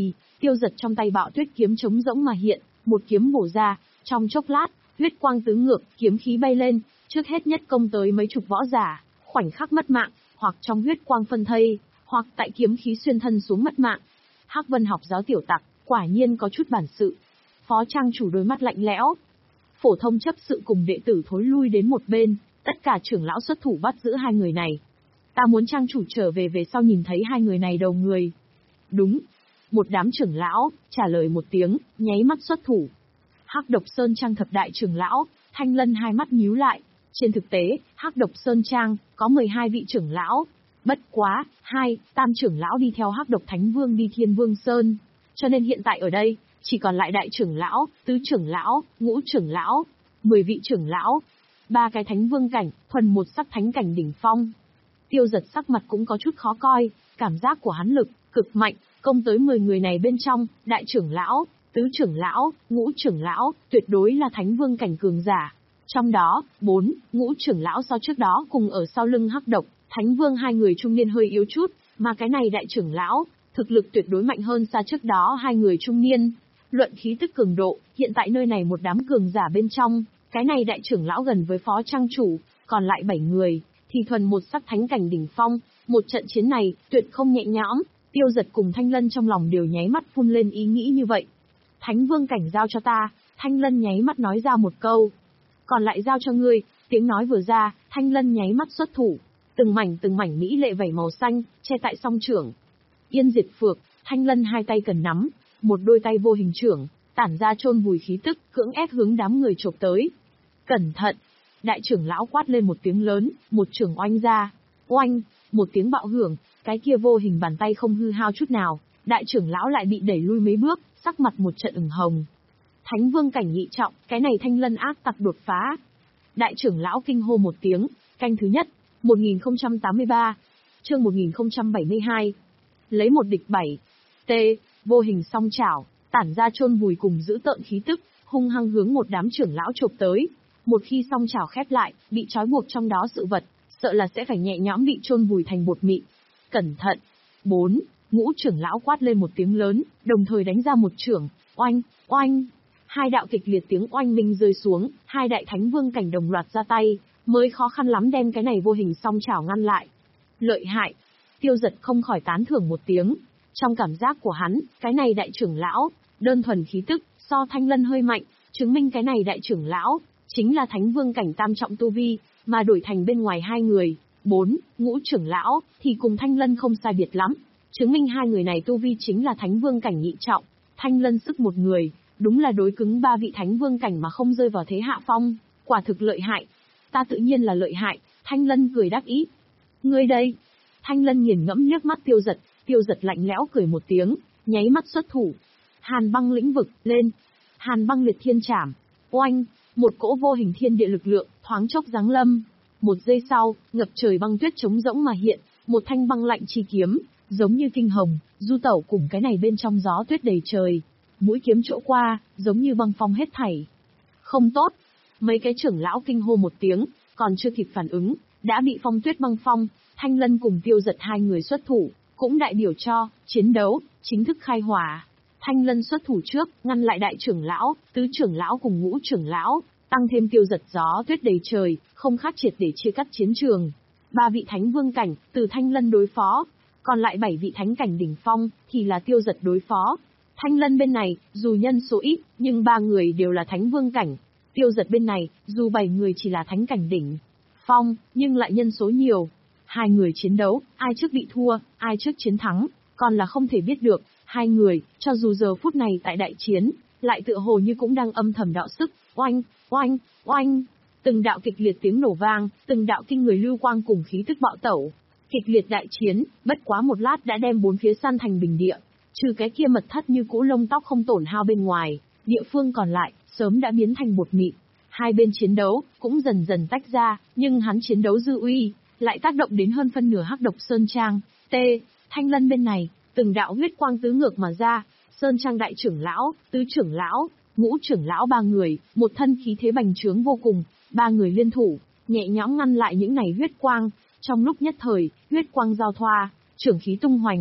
Tiêu Dật trong tay Bạo Tuyết kiếm trống rỗng mà hiện, một kiếm bổ ra, trong chốc lát, huyết quang tứ ngược, kiếm khí bay lên, trước hết nhất công tới mấy chục võ giả, khoảnh khắc mất mạng, hoặc trong huyết quang phân thây, hoặc tại kiếm khí xuyên thân xuống mất mạng. Hắc Vân học giáo tiểu tặc, quả nhiên có chút bản sự. Phó trang chủ đôi mắt lạnh lẽo. Phổ thông chấp sự cùng đệ tử thối lui đến một bên, tất cả trưởng lão xuất thủ bắt giữ hai người này. Ta muốn trang chủ trở về về sau nhìn thấy hai người này đầu người. Đúng. Một đám trưởng lão, trả lời một tiếng, nháy mắt xuất thủ. Hắc Độc Sơn Trang thập đại trưởng lão, Thanh Lân hai mắt nhíu lại. Trên thực tế, Hắc Độc Sơn Trang, có mười hai vị trưởng lão. Bất quá, hai, tam trưởng lão đi theo Hắc Độc Thánh Vương đi Thiên Vương Sơn. Cho nên hiện tại ở đây, chỉ còn lại đại trưởng lão, tứ trưởng lão, ngũ trưởng lão, mười vị trưởng lão. Ba cái thánh vương cảnh, thuần một sắc thánh cảnh đỉnh phong. Tiêu Dật sắc mặt cũng có chút khó coi, cảm giác của hắn lực, cực mạnh, công tới mười người này bên trong, đại trưởng lão, tứ trưởng lão, ngũ trưởng lão, tuyệt đối là thánh vương cảnh cường giả. Trong đó, bốn, ngũ trưởng lão so trước đó cùng ở sau lưng Hắc Độc, Thánh Vương hai người trung niên hơi yếu chút, mà cái này đại trưởng lão, thực lực tuyệt đối mạnh hơn xa trước đó hai người trung niên. Luận khí tức cường độ, hiện tại nơi này một đám cường giả bên trong, cái này đại trưởng lão gần với phó trang chủ, còn lại bảy người, thì thuần một sắc thánh cảnh đỉnh phong, một trận chiến này, tuyệt không nhẹ nhõm. Tiêu Dật cùng Thanh Lân trong lòng đều nháy mắt phun lên ý nghĩ như vậy. Thánh vương cảnh giao cho ta, Thanh Lân nháy mắt nói ra một câu. Còn lại giao cho ngươi, tiếng nói vừa ra, Thanh Lân nháy mắt xuất thủ. Từng mảnh từng mảnh mỹ lệ vảy màu xanh, che tại song trưởng. Yên diệt phược, Thanh Lân hai tay cần nắm, một đôi tay vô hình trưởng, tản ra chôn vùi khí tức, cưỡng ép hướng đám người chộp tới. Cẩn thận! Đại trưởng lão quát lên một tiếng lớn, một trưởng oanh ra. Oanh! Một tiếng bạo hưởng, cái kia vô hình bàn tay không hư hao chút nào, đại trưởng lão lại bị đẩy lui mấy bước, sắc mặt một trận ửng hồng. Thánh vương cảnh nhị trọng, cái này Thanh Lân ác tặc đột phá. Đại trưởng lão kinh hô một tiếng, canh thứ nhất, một nghìn không trăm tám mươi ba, chương một nghìn không trăm bảy mươi hai. Lấy một địch bảy. T, vô hình song chảo, tản ra chôn vùi cùng giữ tợn khí tức, hung hăng hướng một đám trưởng lão chộp tới. Một khi song chảo khép lại, bị trói buộc trong đó sự vật, sợ là sẽ phải nhẹ nhõm bị chôn vùi thành bột mịn. Cẩn thận! Bốn, ngũ trưởng lão quát lên một tiếng lớn, đồng thời đánh ra một trưởng, oanh, oanh. Hai đạo kịch liệt tiếng oanh minh rơi xuống, hai đại thánh vương cảnh đồng loạt ra tay, mới khó khăn lắm đem cái này vô hình song chảo ngăn lại. Lợi hại! Tiêu Dật không khỏi tán thưởng một tiếng. Trong cảm giác của hắn, cái này đại trưởng lão, đơn thuần khí tức, so Thanh Lân hơi mạnh, chứng minh cái này đại trưởng lão, chính là thánh vương cảnh tam trọng tu vi, mà đổi thành bên ngoài hai người, bốn, ngũ trưởng lão, thì cùng Thanh Lân không sai biệt lắm, chứng minh hai người này tu vi chính là thánh vương cảnh nhị trọng. Thanh Lân sức một người, đúng là đối cứng ba vị thánh vương cảnh mà không rơi vào thế hạ phong, quả thực lợi hại. Ta tự nhiên là lợi hại, Thanh Lân cười đắc ý. Ngươi đây? Thanh Lân nghiền ngẫm liếc mắt Tiêu Dật, Tiêu Dật lạnh lẽo cười một tiếng, nháy mắt xuất thủ. Hàn băng lĩnh vực, lên. Hàn băng liệt thiên trảm. Oanh, một cỗ vô hình thiên địa lực lượng, thoáng chốc giáng lâm. Một giây sau, ngập trời băng tuyết trống rỗng mà hiện, một thanh băng lạnh chi kiếm, giống như kinh hồng, du tẩu cùng cái này bên trong gió tuyết đầy trời. Mũi kiếm chỗ qua, giống như băng phong hết thảy. Không tốt. Mấy cái trưởng lão kinh hô một tiếng, còn chưa kịp phản ứng, đã bị phong tuyết băng phong. Thanh Lân cùng Tiêu Dật hai người xuất thủ, cũng đại biểu cho chiến đấu chính thức khai hỏa. Thanh Lân xuất thủ trước, ngăn lại đại trưởng lão, tứ trưởng lão cùng ngũ trưởng lão, tăng thêm Tiêu Dật gió tuyết đầy trời, không khác triệt để chia cắt chiến trường. Ba vị thánh vương cảnh, từ Thanh Lân đối phó, còn lại bảy vị thánh cảnh đỉnh phong, thì là Tiêu Dật đối phó. Thanh Lân bên này, dù nhân số ít, nhưng ba người đều là thánh vương cảnh. Tiêu Dật bên này, dù bảy người chỉ là thánh cảnh đỉnh phong, nhưng lại nhân số nhiều. Hai người chiến đấu, ai trước bị thua, ai trước chiến thắng, còn là không thể biết được. Hai người, cho dù giờ phút này tại đại chiến, lại tựa hồ như cũng đang âm thầm đạo sức, oanh, oanh, oanh. Từng đạo kịch liệt tiếng nổ vang, từng đạo kinh người lưu quang cùng khí tức bạo tẩu. Kịch liệt đại chiến, bất quá một lát đã đem bốn phía san thành bình địa. Trừ cái kia mật thất như cũ lông tóc không tổn hao bên ngoài, địa phương còn lại, sớm đã biến thành bột mịn. Hai bên chiến đấu, cũng dần dần tách ra, nhưng hắn chiến đấu dư uy, lại tác động đến hơn phân nửa Hắc Độc Sơn Trang. T. Thanh Lân bên này, từng đạo huyết quang tứ ngược mà ra, Sơn Trang đại trưởng lão, tứ trưởng lão, ngũ trưởng lão ba người, một thân khí thế bành trướng vô cùng, ba người liên thủ, nhẹ nhõm ngăn lại những này huyết quang. Trong lúc nhất thời, huyết quang giao thoa, trưởng khí tung hoành,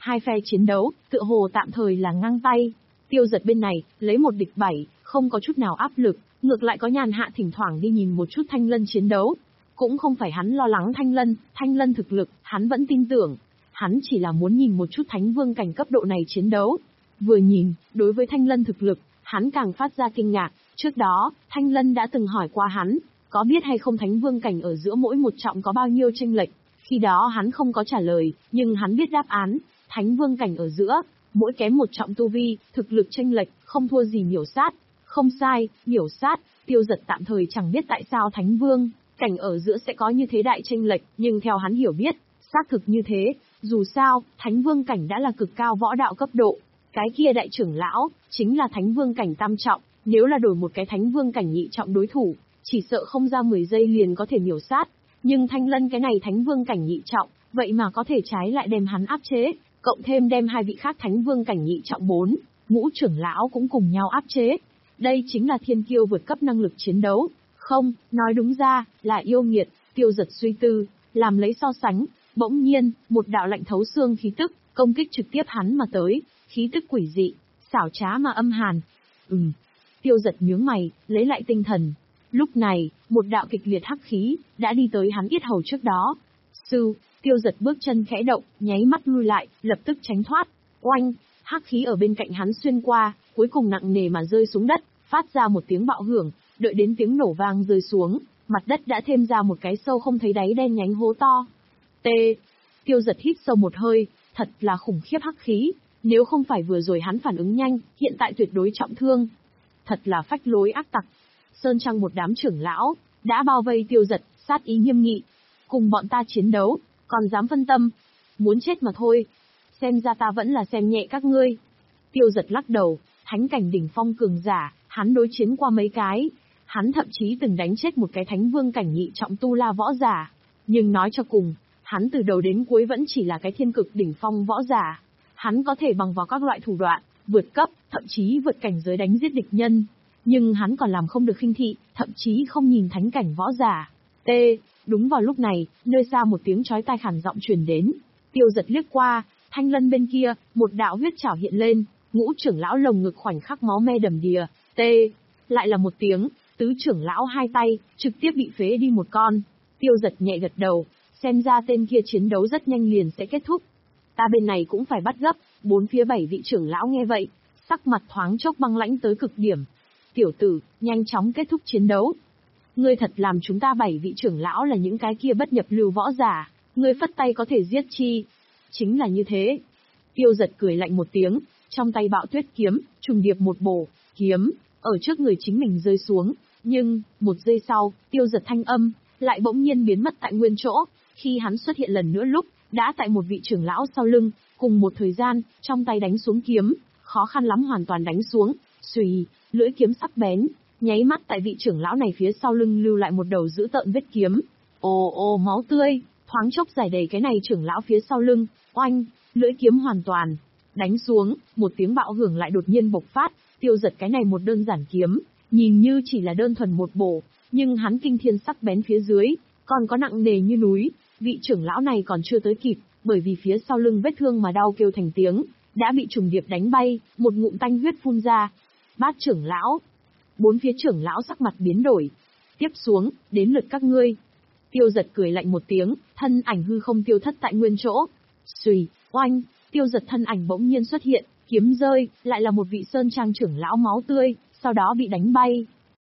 Hai phe chiến đấu, tựa hồ tạm thời là ngang tay. Tiêu Giật bên này, lấy một địch bảy, không có chút nào áp lực, ngược lại có nhàn hạ thỉnh thoảng đi nhìn một chút Thanh Lân chiến đấu. Cũng không phải hắn lo lắng Thanh Lân, Thanh Lân thực lực, hắn vẫn tin tưởng. Hắn chỉ là muốn nhìn một chút Thánh Vương cảnh cấp độ này chiến đấu. Vừa nhìn, đối với Thanh Lân thực lực, hắn càng phát ra kinh ngạc. Trước đó, Thanh Lân đã từng hỏi qua hắn, có biết hay không Thánh Vương cảnh ở giữa mỗi một trọng có bao nhiêu chênh lệch. Khi đó hắn không có trả lời, nhưng hắn biết đáp án. Thánh Vương cảnh ở giữa, mỗi kém một trọng tu vi, thực lực chênh lệch, không thua gì miểu sát. Không sai, miểu sát. Tiêu Giật tạm thời chẳng biết tại sao Thánh Vương cảnh ở giữa sẽ có như thế đại chênh lệch, nhưng theo hắn hiểu biết, xác thực như thế. Dù sao, Thánh Vương cảnh đã là cực cao võ đạo cấp độ. Cái kia đại trưởng lão, chính là Thánh Vương cảnh tam trọng, nếu là đổi một cái Thánh Vương cảnh nhị trọng đối thủ, chỉ sợ không ra mười giây liền có thể miểu sát. Nhưng Thanh Lân cái này Thánh Vương cảnh nhị trọng, vậy mà có thể trái lại đem hắn áp chế, cộng thêm đem hai vị khác Thánh Vương cảnh nhị trọng bốn, ngũ trưởng lão cũng cùng nhau áp chế. Đây chính là thiên kiêu vượt cấp năng lực chiến đấu. Không, nói đúng ra, là yêu nghiệt. Tiêu Giật suy tư, làm lấy so sánh, bỗng nhiên, một đạo lạnh thấu xương khí tức, công kích trực tiếp hắn mà tới, khí tức quỷ dị, xảo trá mà âm hàn. Ừm. Tiêu Giật nhướng mày, lấy lại tinh thần. Lúc này, một đạo kịch liệt hắc khí, đã đi tới hắn yết hầu trước đó. Sư, Tiêu Giật bước chân khẽ động, nháy mắt lui lại, lập tức tránh thoát. Oanh, hắc khí ở bên cạnh hắn xuyên qua, cuối cùng nặng nề mà rơi xuống đất, phát ra một tiếng bạo hưởng, đợi đến tiếng nổ vang rơi xuống, mặt đất đã thêm ra một cái sâu không thấy đáy đen nhánh hố to. T. Tiêu Giật hít sâu một hơi, thật là khủng khiếp hắc khí, nếu không phải vừa rồi hắn phản ứng nhanh, hiện tại tuyệt đối trọng thương. Thật là phách lối ác tặc. Sơn Trăng một đám trưởng lão, đã bao vây Tiêu Giật, sát ý nghiêm nghị. Cùng bọn ta chiến đấu, còn dám phân tâm. Muốn chết mà thôi. Xem ra ta vẫn là xem nhẹ các ngươi. Tiêu Giật lắc đầu, thánh cảnh đỉnh phong cường giả, hắn đối chiến qua mấy cái. Hắn thậm chí từng đánh chết một cái thánh vương cảnh nhị trọng tu la võ giả. Nhưng nói cho cùng, hắn từ đầu đến cuối vẫn chỉ là cái thiên cực đỉnh phong võ giả. Hắn có thể bằng vào các loại thủ đoạn, vượt cấp, thậm chí vượt cảnh giới đánh giết địch nhân. Nhưng hắn còn làm không được khinh thị, thậm chí không nhìn thánh cảnh võ giả. T. Đúng vào lúc này, nơi xa một tiếng chói tai khản giọng truyền đến. Tiêu Giật liếc qua, Thanh Lân bên kia, một đạo huyết trảo hiện lên, ngũ trưởng lão lồng ngực khoảnh khắc máu me đầm đìa. T. Lại là một tiếng, tứ trưởng lão hai tay, trực tiếp bị phế đi một con. Tiêu Giật nhẹ gật đầu, xem ra tên kia chiến đấu rất nhanh liền sẽ kết thúc. Ta bên này cũng phải bắt gấp. Bốn phía bảy vị trưởng lão nghe vậy, sắc mặt thoáng chốc băng lãnh tới cực điểm. Tiểu tử, nhanh chóng kết thúc chiến đấu. Ngươi thật làm chúng ta bảy vị trưởng lão là những cái kia bất nhập lưu võ giả, ngươi phất tay có thể giết chi. Chính là như thế. Tiêu Giật cười lạnh một tiếng, trong tay bạo tuyết kiếm, trùng điệp một bổ, kiếm, ở trước người chính mình rơi xuống. Nhưng, một giây sau, Tiêu Giật thanh âm, lại bỗng nhiên biến mất tại nguyên chỗ. Khi hắn xuất hiện lần nữa lúc, đã tại một vị trưởng lão sau lưng, cùng một thời gian, trong tay đánh xuống kiếm, khó khăn lắm hoàn toàn đánh xuống, xùy, lưỡi kiếm sắc bén, nháy mắt tại vị trưởng lão này phía sau lưng lưu lại một đầu dữ tợn vết kiếm. Ồ ồ máu tươi, thoáng chốc giải đầy cái này trưởng lão phía sau lưng, oanh, lưỡi kiếm hoàn toàn đánh xuống, một tiếng bạo hưởng lại đột nhiên bộc phát. Tiêu Giật cái này một đơn giản kiếm, nhìn như chỉ là đơn thuần một bổ, nhưng hắn kinh thiên sắc bén phía dưới, còn có nặng nề như núi. Vị trưởng lão này còn chưa tới kịp, bởi vì phía sau lưng vết thương mà đau kêu thành tiếng, đã bị trùng điệp đánh bay, một ngụm tanh huyết phun ra. Bát trưởng lão, bốn phía trưởng lão sắc mặt biến đổi. Tiếp xuống, đến lượt các ngươi. Tiêu Giật cười lạnh một tiếng, thân ảnh hư không tiêu thất tại nguyên chỗ. Xùy, oanh, Tiêu Giật thân ảnh bỗng nhiên xuất hiện, kiếm rơi, lại là một vị sơn trang trưởng lão máu tươi, sau đó bị đánh bay.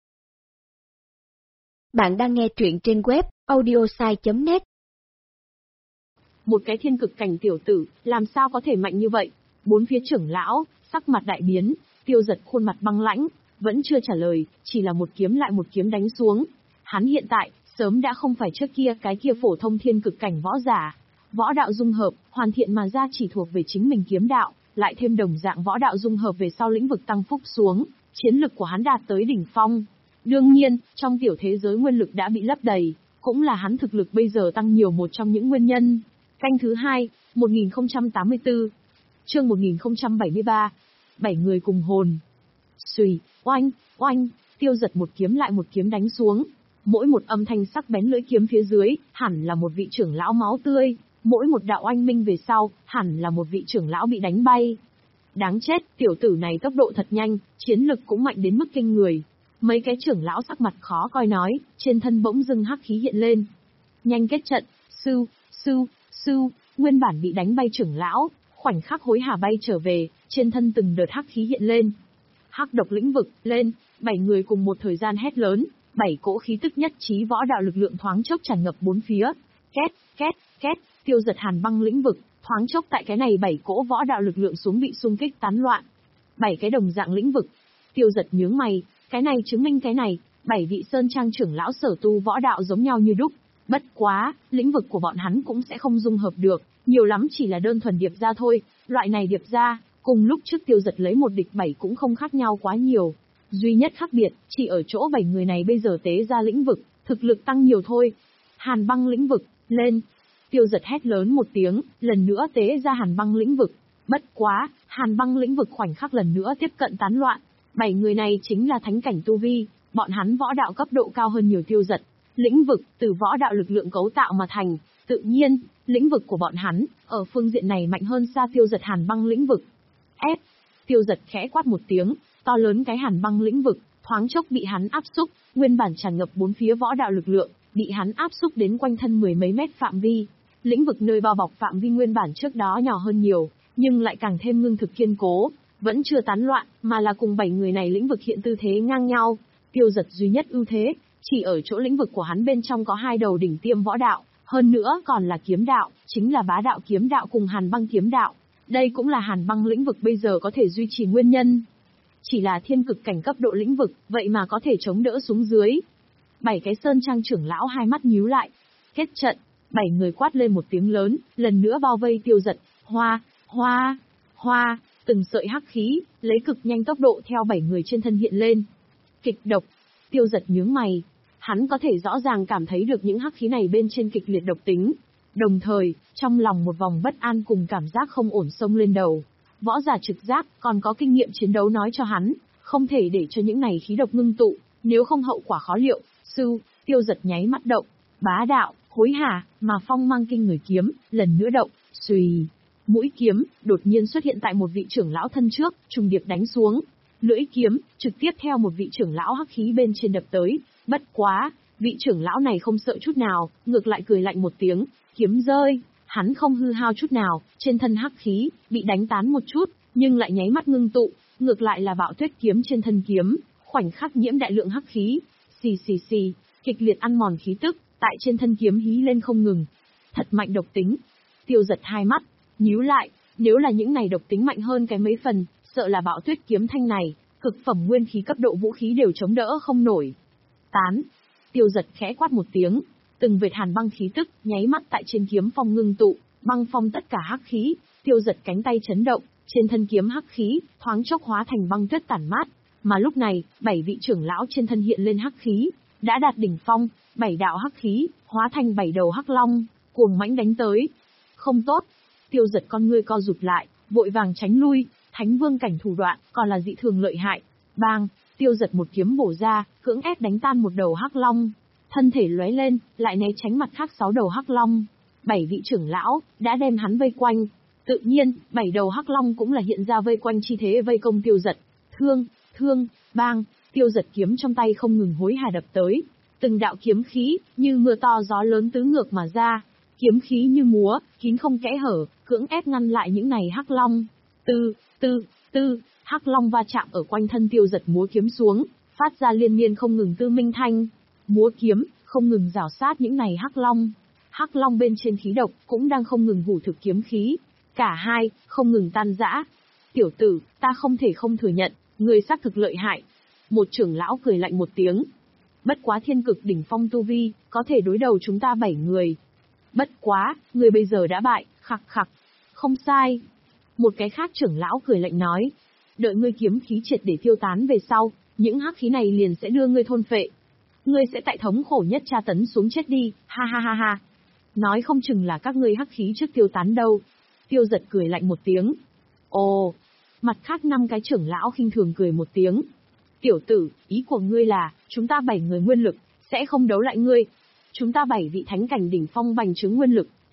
Bạn đang nghe truyện trên web audiosai chấm net. Một cái thiên cực cảnh tiểu tử, làm sao có thể mạnh như vậy? Bốn phía trưởng lão, sắc mặt đại biến, Tiêu Giật khuôn mặt băng lãnh, vẫn chưa trả lời, chỉ là một kiếm lại một kiếm đánh xuống. Hắn hiện tại, sớm đã không phải trước kia cái kia phổ thông thiên cực cảnh võ giả. Võ đạo dung hợp, hoàn thiện mà ra chỉ thuộc về chính mình kiếm đạo, lại thêm đồng dạng võ đạo dung hợp về sau lĩnh vực tăng phúc xuống, chiến lực của hắn đạt tới đỉnh phong. Đương nhiên, trong tiểu thế giới nguyên lực đã bị lấp đầy, cũng là hắn thực lực bây giờ tăng nhiều một trong những nguyên nhân. Canh thứ hai, một nghìn không trăm tám mươi tư. Chương một nghìn không trăm bảy mươi ba. Bảy người cùng hồn. Xùy, oanh, oanh, Tiêu Giật một kiếm lại một kiếm đánh xuống. Mỗi một âm thanh sắc bén lưỡi kiếm phía dưới, hẳn là một vị trưởng lão máu tươi. Mỗi một đạo oanh minh về sau, hẳn là một vị trưởng lão bị đánh bay. Đáng chết, tiểu tử này tốc độ thật nhanh, chiến lực cũng mạnh đến mức kinh người. Mấy cái trưởng lão sắc mặt khó coi nói, trên thân bỗng dưng hắc khí hiện lên. Nhanh kết trận, sư, sư, sư, nguyên bản bị đánh bay trưởng lão, khoảnh khắc hối hả bay trở về, trên thân từng đợt hắc khí hiện lên. Hắc độc lĩnh vực, lên, bảy người cùng một thời gian hét lớn, bảy cỗ khí tức nhất trí võ đạo lực lượng thoáng chốc tràn ngập bốn phía. Két, két, két, tiêu giật hàn băng lĩnh vực, thoáng chốc tại cái này bảy cỗ võ đạo lực lượng xuống bị xung kích tán loạn. Bảy cái đồng dạng lĩnh vực. Tiêu giật nhướng mày, cái này chứng minh cái này, bảy vị sơn trang trưởng lão sở tu võ đạo giống nhau như đúc. Bất quá, lĩnh vực của bọn hắn cũng sẽ không dung hợp được, nhiều lắm chỉ là đơn thuần điệp ra thôi, loại này điệp ra, cùng lúc trước tiêu giật lấy một địch bảy cũng không khác nhau quá nhiều. Duy nhất khác biệt, chỉ ở chỗ bảy người này bây giờ tế ra lĩnh vực, thực lực tăng nhiều thôi. Hàn băng lĩnh vực, lên. Tiêu giật hét lớn một tiếng, lần nữa tế ra hàn băng lĩnh vực. Bất quá, hàn băng lĩnh vực khoảnh khắc lần nữa tiếp cận tán loạn. Bảy người này chính là thánh cảnh tu vi, bọn hắn võ đạo cấp độ cao hơn nhiều tiêu giật. Lĩnh vực, từ võ đạo lực lượng cấu tạo mà thành, tự nhiên, lĩnh vực của bọn hắn, ở phương diện này mạnh hơn xa tiêu giật hàn băng lĩnh vực. Ép, tiêu giật khẽ quát một tiếng, to lớn cái hàn băng lĩnh vực, thoáng chốc bị hắn áp xúc, nguyên bản tràn ngập bốn phía võ đạo lực lượng, bị hắn áp xúc đến quanh thân mười mấy mét phạm vi. Lĩnh vực nơi bao bọc phạm vi nguyên bản trước đó nhỏ hơn nhiều, nhưng lại càng thêm ngưng thực kiên cố, vẫn chưa tán loạn, mà là cùng bảy người này lĩnh vực hiện tư thế ngang nhau. Tiêu giật duy nhất ưu thế, chỉ ở chỗ lĩnh vực của hắn bên trong có hai đầu đỉnh tiêm võ đạo, hơn nữa còn là kiếm đạo, chính là bá đạo kiếm đạo cùng hàn băng kiếm đạo. Đây cũng là hàn băng lĩnh vực bây giờ có thể duy trì nguyên nhân. Chỉ là thiên cực cảnh cấp độ lĩnh vực, vậy mà có thể chống đỡ xuống dưới. Bảy cái sơn trang trưởng lão hai mắt nhíu lại. Kết trận, bảy người quát lên một tiếng lớn, lần nữa bao vây tiêu giật. Hoa, hoa, hoa, từng sợi hắc khí, lấy cực nhanh tốc độ theo bảy người trên thân hiện lên. Kịch độc, tiêu giật nhướng mày. Hắn có thể rõ ràng cảm thấy được những hắc khí này bên trên kịch liệt độc tính. Đồng thời, trong lòng một vòng bất an cùng cảm giác không ổn xông lên đầu. Võ giả trực giác, còn có kinh nghiệm chiến đấu nói cho hắn, không thể để cho những này khí độc ngưng tụ, nếu không hậu quả khó liệu. Sư, tiêu giật nháy mắt động, bá đạo, hối hả, mà phong mang kinh người kiếm, lần nữa động, xùy. Mũi kiếm, đột nhiên xuất hiện tại một vị trưởng lão thân trước, trùng điệp đánh xuống. Lưỡi kiếm, trực tiếp theo một vị trưởng lão hắc khí bên trên đập tới. Bất quá, vị trưởng lão này không sợ chút nào, ngược lại cười lạnh một tiếng, kiếm rơi. Hắn không hư hao chút nào, trên thân hắc khí, bị đánh tán một chút, nhưng lại nháy mắt ngưng tụ, ngược lại là bạo tuyết kiếm trên thân kiếm, khoảnh khắc nhiễm đại lượng hắc khí, xì xì xì, kịch liệt ăn mòn khí tức, tại trên thân kiếm hí lên không ngừng. Thật mạnh độc tính. Tiêu giật hai mắt, nhíu lại, nếu là những này độc tính mạnh hơn cái mấy phần, sợ là bạo tuyết kiếm thanh này, cực phẩm nguyên khí cấp độ vũ khí đều chống đỡ không nổi. Tán. Tiêu giật khẽ quát một tiếng. Từng vệt hàn băng khí tức, nháy mắt tại trên kiếm phong ngưng tụ, băng phong tất cả hắc khí, tiêu giật cánh tay chấn động, trên thân kiếm hắc khí, thoáng chốc hóa thành băng tuyết tản mát. Mà lúc này, bảy vị trưởng lão trên thân hiện lên hắc khí, đã đạt đỉnh phong, bảy đạo hắc khí, hóa thành bảy đầu hắc long, cuồng mãnh đánh tới. Không tốt, tiêu giật con ngươi co rụt lại, vội vàng tránh lui, thánh vương cảnh thủ đoạn, còn là dị thường lợi hại. Bang, tiêu giật một kiếm bổ ra, cưỡng ép đánh tan một đầu hắc long. Thân thể lóe lên, lại né tránh mặt khác sáu đầu hắc long. Bảy vị trưởng lão, đã đem hắn vây quanh. Tự nhiên, bảy đầu hắc long cũng là hiện ra vây quanh chi thế vây công tiêu giật. Thương, thương, bang, tiêu giật kiếm trong tay không ngừng hối hả đập tới. Từng đạo kiếm khí, như mưa to gió lớn tứ ngược mà ra. Kiếm khí như múa, kín không kẽ hở, cưỡng ép ngăn lại những này hắc long. Tư, tư, tư, hắc long va chạm ở quanh thân tiêu giật múa kiếm xuống, phát ra liên miên không ngừng tư minh thanh. Múa kiếm, không ngừng rào sát những này hắc long. Hắc long bên trên khí độc, cũng đang không ngừng hủ thực kiếm khí. Cả hai, không ngừng tan rã. Tiểu tử, ta không thể không thừa nhận, người xác thực lợi hại. Một trưởng lão cười lạnh một tiếng. Bất quá thiên cực đỉnh phong tu vi, có thể đối đầu chúng ta bảy người. Bất quá, người bây giờ đã bại, khặc khặc. Không sai. Một cái khác trưởng lão cười lạnh nói. Đợi ngươi kiếm khí triệt để tiêu tán về sau, những hắc khí này liền sẽ đưa ngươi thôn phệ. Ngươi sẽ tại thống khổ nhất tra tấn xuống chết đi, ha ha ha ha. Nói không chừng là các ngươi hắc khí trước tiêu tán đâu. Tiêu giật cười lạnh một tiếng. Ồ, mặt khác năm cái trưởng lão khinh thường cười một tiếng. Tiểu tử, ý của ngươi là, chúng ta bảy người nguyên lực, sẽ không đấu lại ngươi. Chúng ta bảy vị thánh cảnh đỉnh phong bành trướng nguyên lực,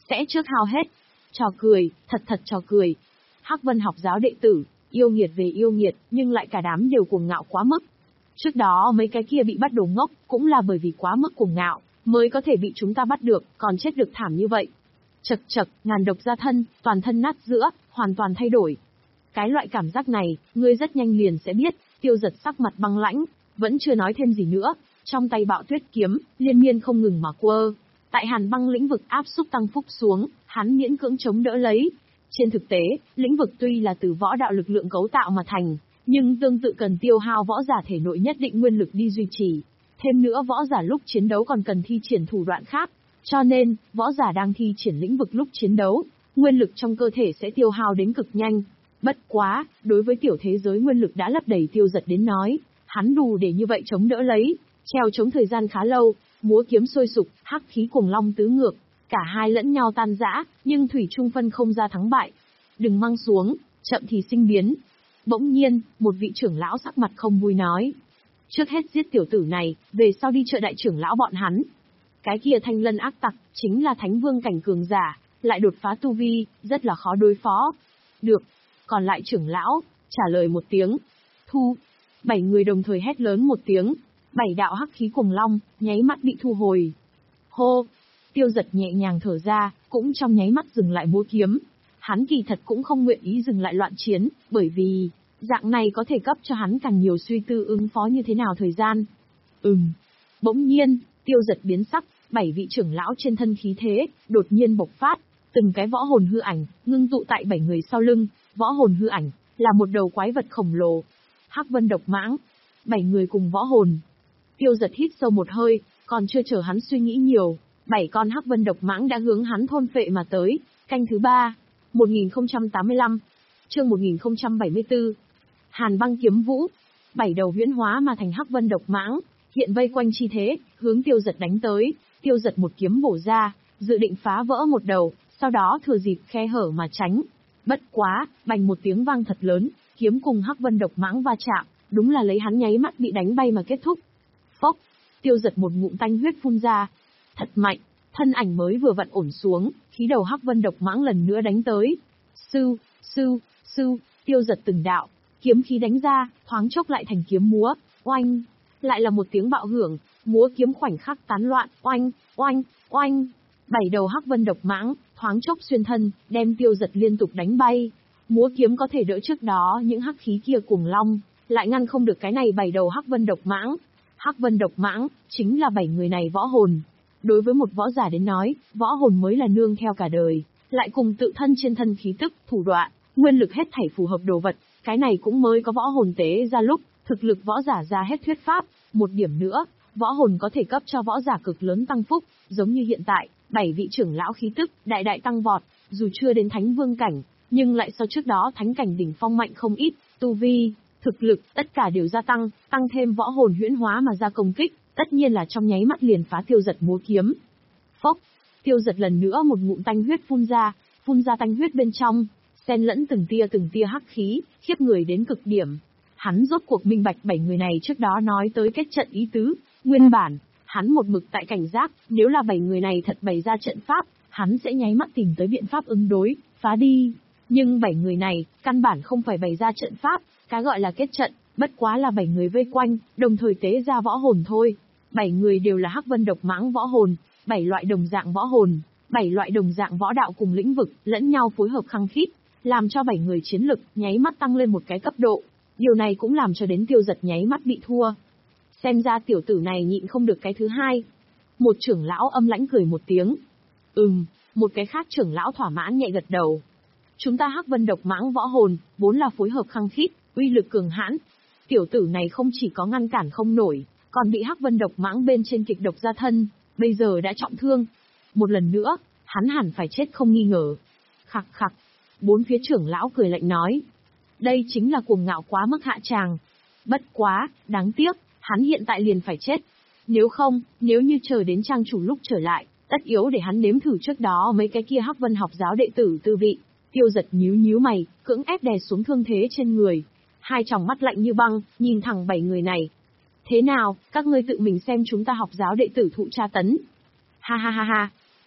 sẽ trước hao hết. Trò cười, thật thật trò cười. Hắc Vân học giáo đệ tử, yêu nghiệt về yêu nghiệt, nhưng lại cả đám đều cuồng ngạo quá mức. Trước đó mấy cái kia bị bắt đồ ngốc, cũng là bởi vì quá mức cuồng ngạo, mới có thể bị chúng ta bắt được, còn chết được thảm như vậy. Chật chật, ngàn độc ra thân, toàn thân nát giữa, hoàn toàn thay đổi. Cái loại cảm giác này, ngươi rất nhanh liền sẽ biết. Tiêu Giật sắc mặt băng lãnh, vẫn chưa nói thêm gì nữa, trong tay Bạo Tuyết kiếm, liên miên không ngừng mà quơ. Tại Hàn Băng lĩnh vực áp xúc tăng phúc xuống, hắn miễn cưỡng chống đỡ lấy. Trên thực tế, lĩnh vực tuy là từ võ đạo lực lượng cấu tạo mà thành, nhưng tương tự cần tiêu hao võ giả thể nội nhất định nguyên lực đi duy trì. Thêm nữa võ giả lúc chiến đấu còn cần thi triển thủ đoạn khác, cho nên, võ giả đang thi triển lĩnh vực lúc chiến đấu, nguyên lực trong cơ thể sẽ tiêu hao đến cực nhanh. Bất quá, đối với tiểu thế giới nguyên lực đã lấp đầy Tiêu Giật đến nói, hắn đủ để như vậy chống đỡ lấy, treo chống thời gian khá lâu, múa kiếm sôi sục, hắc khí cuồng long tứ ngược, cả hai lẫn nhau tan rã, nhưng thủy chung phân không ra thắng bại. Đừng mang xuống, chậm thì sinh biến. Bỗng nhiên, một vị trưởng lão sắc mặt không vui nói. Trước hết giết tiểu tử này, về sau đi trợ đại trưởng lão bọn hắn. Cái kia Thanh Lân ác tặc, chính là thánh vương cảnh cường giả, lại đột phá tu vi, rất là khó đối phó. Được. Còn lại trưởng lão, trả lời một tiếng. Thu. Bảy người đồng thời hét lớn một tiếng. Bảy đạo hắc khí cuồng long, nháy mắt bị thu hồi. Hô. Tiêu Giật nhẹ nhàng thở ra, cũng trong nháy mắt dừng lại múa kiếm. Hắn kỳ thật cũng không nguyện ý dừng lại loạn chiến, bởi vì, dạng này có thể cấp cho hắn càng nhiều suy tư ứng phó như thế nào thời gian. Ừm. Bỗng nhiên, Tiêu Giật biến sắc, bảy vị trưởng lão trên thân khí thế, đột nhiên bộc phát. Từng cái võ hồn hư ảnh, ngưng tụ tại bảy người sau lưng. Võ hồn hư ảnh, là một đầu quái vật khổng lồ. Hắc Vân độc mãng. Bảy người cùng võ hồn. Tiêu Giật hít sâu một hơi, còn chưa chờ hắn suy nghĩ nhiều. Bảy con Hắc Vân độc mãng đã hướng hắn thôn phệ mà tới. Canh thứ ba. một nghìn không trăm tám mươi lăm. Chương một nghìn không trăm bảy mươi tư. Hàn Băng kiếm vũ. Bảy đầu huyễn hóa mà thành Hắc Vân độc mãng, hiện vây quanh chi thế, hướng Tiêu Giật đánh tới. Tiêu Giật một kiếm bổ ra, dự định phá vỡ một đầu, sau đó thừa dịp khe hở mà tránh. Bất quá, bành một tiếng vang thật lớn, kiếm cùng Hắc Vân độc mãng va chạm, đúng là lấy hắn nháy mắt bị đánh bay mà kết thúc. Phốc, Tiêu Giật một ngụm tanh huyết phun ra. Thật mạnh, thân ảnh mới vừa vặn ổn xuống, khí đầu Hắc Vân độc mãng lần nữa đánh tới. Sư, sư, sư, Tiêu Giật từng đạo, kiếm khí đánh ra, thoáng chốc lại thành kiếm múa, oanh, lại là một tiếng bạo hưởng, múa kiếm khoảnh khắc tán loạn, oanh, oanh, oanh. Bảy đầu Hắc Vân độc mãng, thoáng chốc xuyên thân, đem Tiêu Giật liên tục đánh bay. Múa kiếm có thể đỡ trước đó những hắc khí kia cuồng long, lại ngăn không được cái này bảy đầu Hắc Vân độc mãng. Hắc Vân độc mãng, chính là bảy người này võ hồn. Đối với một võ giả đến nói, võ hồn mới là nương theo cả đời, lại cùng tự thân trên thân khí tức, thủ đoạn, nguyên lực hết thảy phù hợp đồ vật, cái này cũng mới có võ hồn tế ra lúc, thực lực võ giả ra hết thuyết pháp. Một điểm nữa, võ hồn có thể cấp cho võ giả cực lớn tăng phúc, giống như hiện tại, bảy vị trưởng lão khí tức, đại đại tăng vọt, dù chưa đến thánh vương cảnh, nhưng lại so trước đó thánh cảnh đỉnh phong mạnh không ít, tu vi, thực lực, tất cả đều gia tăng, tăng thêm võ hồn huyễn hóa mà ra công kích, tất nhiên là trong nháy mắt liền phá Tiêu Giật múa kiếm. Phốc, Tiêu Giật lần nữa một ngụm tanh huyết phun ra, phun ra tanh huyết bên trong, xen lẫn từng tia từng tia hắc khí, khiếp người đến cực điểm. Hắn rốt cuộc minh bạch bảy người này trước đó nói tới kết trận ý tứ, nguyên bản, hắn một mực tại cảnh giác, nếu là bảy người này thật bày ra trận pháp, hắn sẽ nháy mắt tìm tới biện pháp ứng đối, phá đi. Nhưng bảy người này, căn bản không phải bày ra trận pháp, cái gọi là kết trận, bất quá là bảy người vây quanh, đồng thời tế ra võ hồn thôi. Bảy người đều là Hắc Vân độc mãng võ hồn, bảy loại đồng dạng võ hồn, bảy loại đồng dạng võ đạo cùng lĩnh vực, lẫn nhau phối hợp khăng khít, làm cho bảy người chiến lực nháy mắt tăng lên một cái cấp độ. Điều này cũng làm cho đến Tiêu Giật nháy mắt bị thua. Xem ra tiểu tử này nhịn không được cái thứ hai. Một trưởng lão âm lãnh cười một tiếng. Ừm, một cái khác trưởng lão thỏa mãn nhẹ gật đầu. Chúng ta Hắc Vân độc mãng võ hồn, vốn là phối hợp khăng khít, uy lực cường hãn. Tiểu tử này không chỉ có ngăn cản không nổi, còn bị Hắc Vân độc mãng bên trên kịch độc ra thân, bây giờ đã trọng thương. Một lần nữa, hắn hẳn phải chết không nghi ngờ. Khặc khặc, bốn phía trưởng lão cười lạnh nói. Đây chính là cuồng ngạo quá mức hạ tràng. Bất quá, đáng tiếc, hắn hiện tại liền phải chết. Nếu không, nếu như chờ đến trang chủ lúc trở lại, tất yếu để hắn nếm thử trước đó mấy cái kia Hắc Vân học giáo đệ tử tư vị. Tiêu Giật nhíu nhíu mày, cưỡng ép đè xuống thương thế trên người. Hai tròng mắt lạnh như băng, nhìn thẳng bảy người này. Thế nào, các ngươi tự mình xem chúng ta học giáo đệ tử thụ tra tấn. Ha ha ha ha.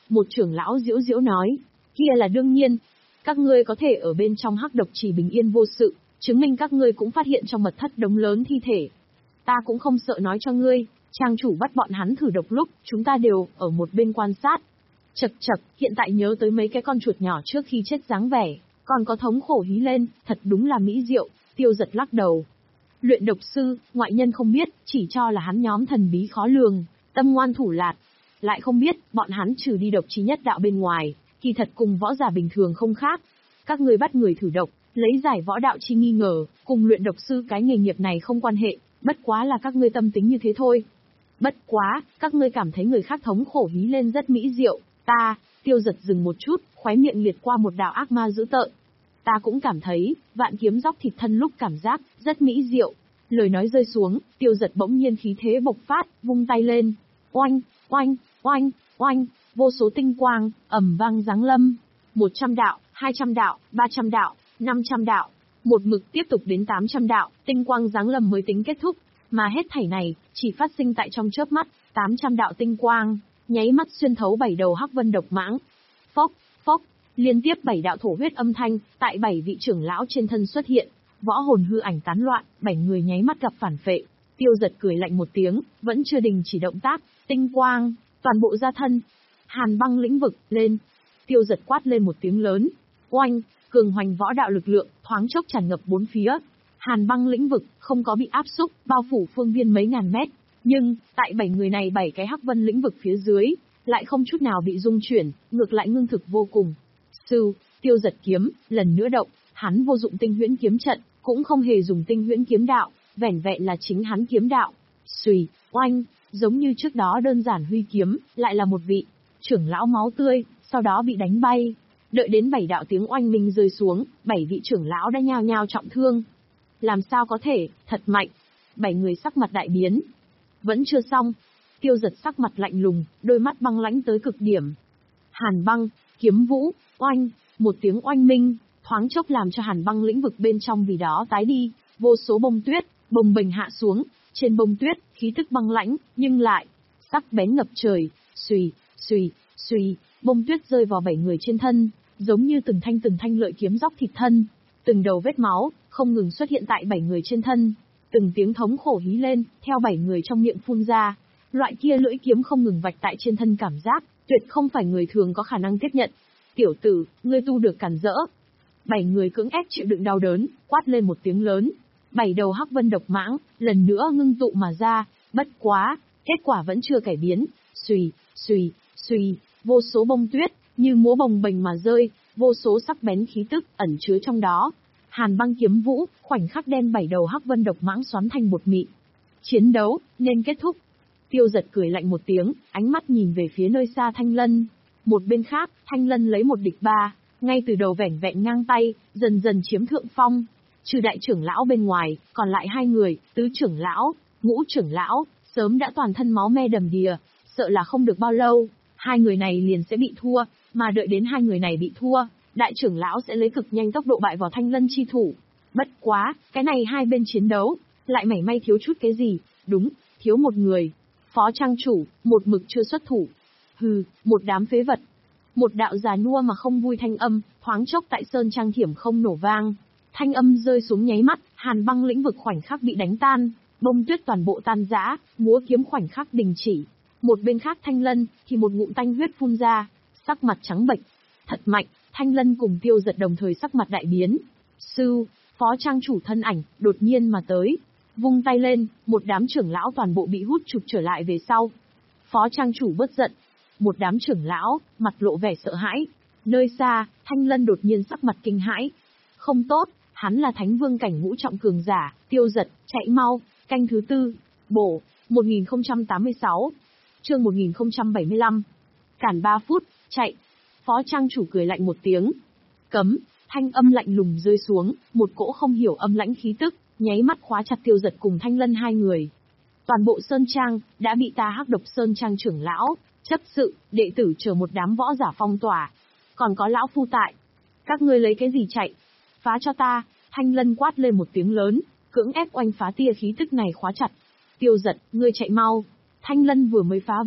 Một trưởng lão diễu diễu nói, kia là đương nhiên. Các ngươi có thể ở bên trong hắc độc trì bình yên vô sự, chứng minh các ngươi cũng phát hiện trong mật thất đống lớn thi thể. Ta cũng không sợ nói cho ngươi, trang chủ bắt bọn hắn thử độc lúc, chúng ta đều ở một bên quan sát. Chậc chậc, hiện tại nhớ tới mấy cái con chuột nhỏ trước khi chết dáng vẻ, còn có thống khổ hí lên, thật đúng là mỹ diệu. Tiêu Giật lắc đầu. Luyện độc sư, ngoại nhân không biết, chỉ cho là hắn nhóm thần bí khó lường, tâm ngoan thủ lạt. Lại không biết, bọn hắn trừ đi độc chí nhất đạo bên ngoài, kỳ thật cùng võ giả bình thường không khác. Các ngươi bắt người thử độc, lấy giải võ đạo chi nghi ngờ, cùng luyện độc sư cái nghề nghiệp này không quan hệ, bất quá là các ngươi tâm tính như thế thôi. Bất quá, các ngươi cảm thấy người khác thống khổ hí lên rất mỹ diệu, ta, Tiêu Giật dừng một chút, khóe miệng liệt qua một đạo ác ma dữ tợn. Ta cũng cảm thấy, vạn kiếm dóc thịt thân lúc cảm giác, rất mỹ diệu. Lời nói rơi xuống, Tiêu Giật bỗng nhiên khí thế bộc phát, vung tay lên. Oanh, oanh, oanh, oanh, vô số tinh quang, ầm vang giáng lâm. Một trăm đạo, hai trăm đạo, ba trăm đạo, năm trăm đạo. Một mực tiếp tục đến tám trăm đạo, tinh quang giáng lâm mới tính kết thúc. Mà hết thảy này, chỉ phát sinh tại trong chớp mắt, tám trăm đạo tinh quang, nháy mắt xuyên thấu bảy đầu hắc vân độc mãng. Phốc, phốc, liên tiếp bảy đạo thổ huyết âm thanh, tại bảy vị trưởng lão trên thân xuất hiện, võ hồn hư ảnh tán loạn, bảy người nháy mắt gặp phản phệ. Tiêu Giật cười lạnh một tiếng, vẫn chưa đình chỉ động tác, tinh quang, toàn bộ ra thân. Hàn băng lĩnh vực, lên. Tiêu Giật quát lên một tiếng lớn. Oanh, cường hoành võ đạo lực lượng, thoáng chốc tràn ngập bốn phía. Hàn băng lĩnh vực, không có bị áp xúc, bao phủ phương viên mấy ngàn mét. Nhưng, tại bảy người này bảy cái hắc vân lĩnh vực phía dưới, lại không chút nào bị rung chuyển, ngược lại ngưng thực vô cùng. Sư, Tiêu Giật kiếm, lần nữa động, hắn vô dụng tinh huyễn kiếm trận, cũng không hề dùng tinh huyễn kiếm đạo, vẻn vẹn là chính hắn kiếm đạo. Xùy, oanh, giống như trước đó đơn giản huy kiếm, lại là một vị trưởng lão máu tươi, sau đó bị đánh bay. Đợi đến bảy đạo tiếng oanh minh rơi xuống, bảy vị trưởng lão đã nhao nhao trọng thương. Làm sao có thể, thật mạnh. Bảy người sắc mặt đại biến. Vẫn chưa xong. Tiêu Giật sắc mặt lạnh lùng, đôi mắt băng lãnh tới cực điểm. Hàn băng, kiếm vũ, oanh, một tiếng oanh minh, thoáng chốc làm cho hàn băng lĩnh vực bên trong vì đó tái đi, vô số bông tuyết, bồng bềnh hạ xuống, trên bông tuyết, khí tức băng lãnh, nhưng lại, sắc bén ngập trời, xùy, xùy, xùy, bông tuyết rơi vào bảy người trên thân, giống như từng thanh từng thanh lợi kiếm róc thịt thân, từng đầu vết máu, không ngừng xuất hiện tại bảy người trên thân, từng tiếng thống khổ hí lên, theo bảy người trong miệng phun ra, loại kia lưỡi kiếm không ngừng vạch tại trên thân cảm giác, tuyệt không phải người thường có khả năng tiếp nhận. Tiểu tử, ngươi tu được cản rỡ. Bảy người cưỡng ép chịu đựng đau đớn, quát lên một tiếng lớn. Bảy đầu hắc vân độc mãng, lần nữa ngưng tụ mà ra, bất quá, kết quả vẫn chưa cải biến. Xùy, xùy, xùy, vô số bông tuyết, như múa bồng bềnh mà rơi, vô số sắc bén khí tức, ẩn chứa trong đó. Hàn băng kiếm vũ, khoảnh khắc đem bảy đầu hắc vân độc mãng xoắn thành bột mịn. Chiến đấu, nên kết thúc. Tiêu Giật cười lạnh một tiếng, ánh mắt nhìn về phía nơi xa Thanh Lân. Một bên khác, Thanh Lân lấy một địch ba, ngay từ đầu vẻn vẹn ngang tay, dần dần chiếm thượng phong. Trừ đại trưởng lão bên ngoài, còn lại hai người, tứ trưởng lão, ngũ trưởng lão, sớm đã toàn thân máu me đầm đìa, sợ là không được bao lâu, hai người này liền sẽ bị thua, mà đợi đến hai người này bị thua, đại trưởng lão sẽ lấy cực nhanh tốc độ bại vào Thanh Lân chi thủ. Bất quá, cái này hai bên chiến đấu, lại mảy may thiếu chút cái gì, đúng, thiếu một người. Phó trang chủ, một mực chưa xuất thủ. Hừ, một đám phế vật. Một đạo già nua mà không vui thanh âm, thoáng chốc tại sơn trang thiểm không nổ vang. Thanh âm rơi xuống nháy mắt, hàn băng lĩnh vực khoảnh khắc bị đánh tan, bông tuyết toàn bộ tan rã, múa kiếm khoảnh khắc đình chỉ. Một bên khác Thanh Lân, thì một ngụm tanh huyết phun ra, sắc mặt trắng bệch. Thật mạnh, Thanh Lân cùng Tiêu Giật đồng thời sắc mặt đại biến. Sư, phó trang chủ thân ảnh, đột nhiên mà tới. Vung tay lên, một đám trưởng lão toàn bộ bị hút chụp trở lại về sau. Phó trang chủ bớt giận. Một đám trưởng lão, mặt lộ vẻ sợ hãi. Nơi xa, Thanh Lân đột nhiên sắc mặt kinh hãi. Không tốt, hắn là thánh vương cảnh ngũ trọng cường giả. Tiêu Giật, chạy mau, canh thứ tư. Bổ, một nghìn không trăm tám mươi sáu. Chương một nghìn không trăm bảy mươi lăm. Cản ba phút, chạy. Phó trang chủ cười lạnh một tiếng. Cấm, thanh âm lạnh lùng rơi xuống, một cỗ không hiểu âm lãnh khí tức, nháy mắt khóa chặt Tiêu Giật cùng Thanh Lân hai người. Toàn bộ Sơn Trang, đã bị ta Hắc Độc Sơn Trang trưởng lão, chấp sự, đệ tử chờ một đám võ giả phong tỏa. Còn có lão phu tại. Các ngươi lấy cái gì chạy? Phá cho ta, Thanh Lân quát lên một tiếng lớn, cưỡng ép oanh phá tia khí tức này khóa chặt. Tiêu Giật, ngươi chạy mau. Thanh Lân vừa mới phá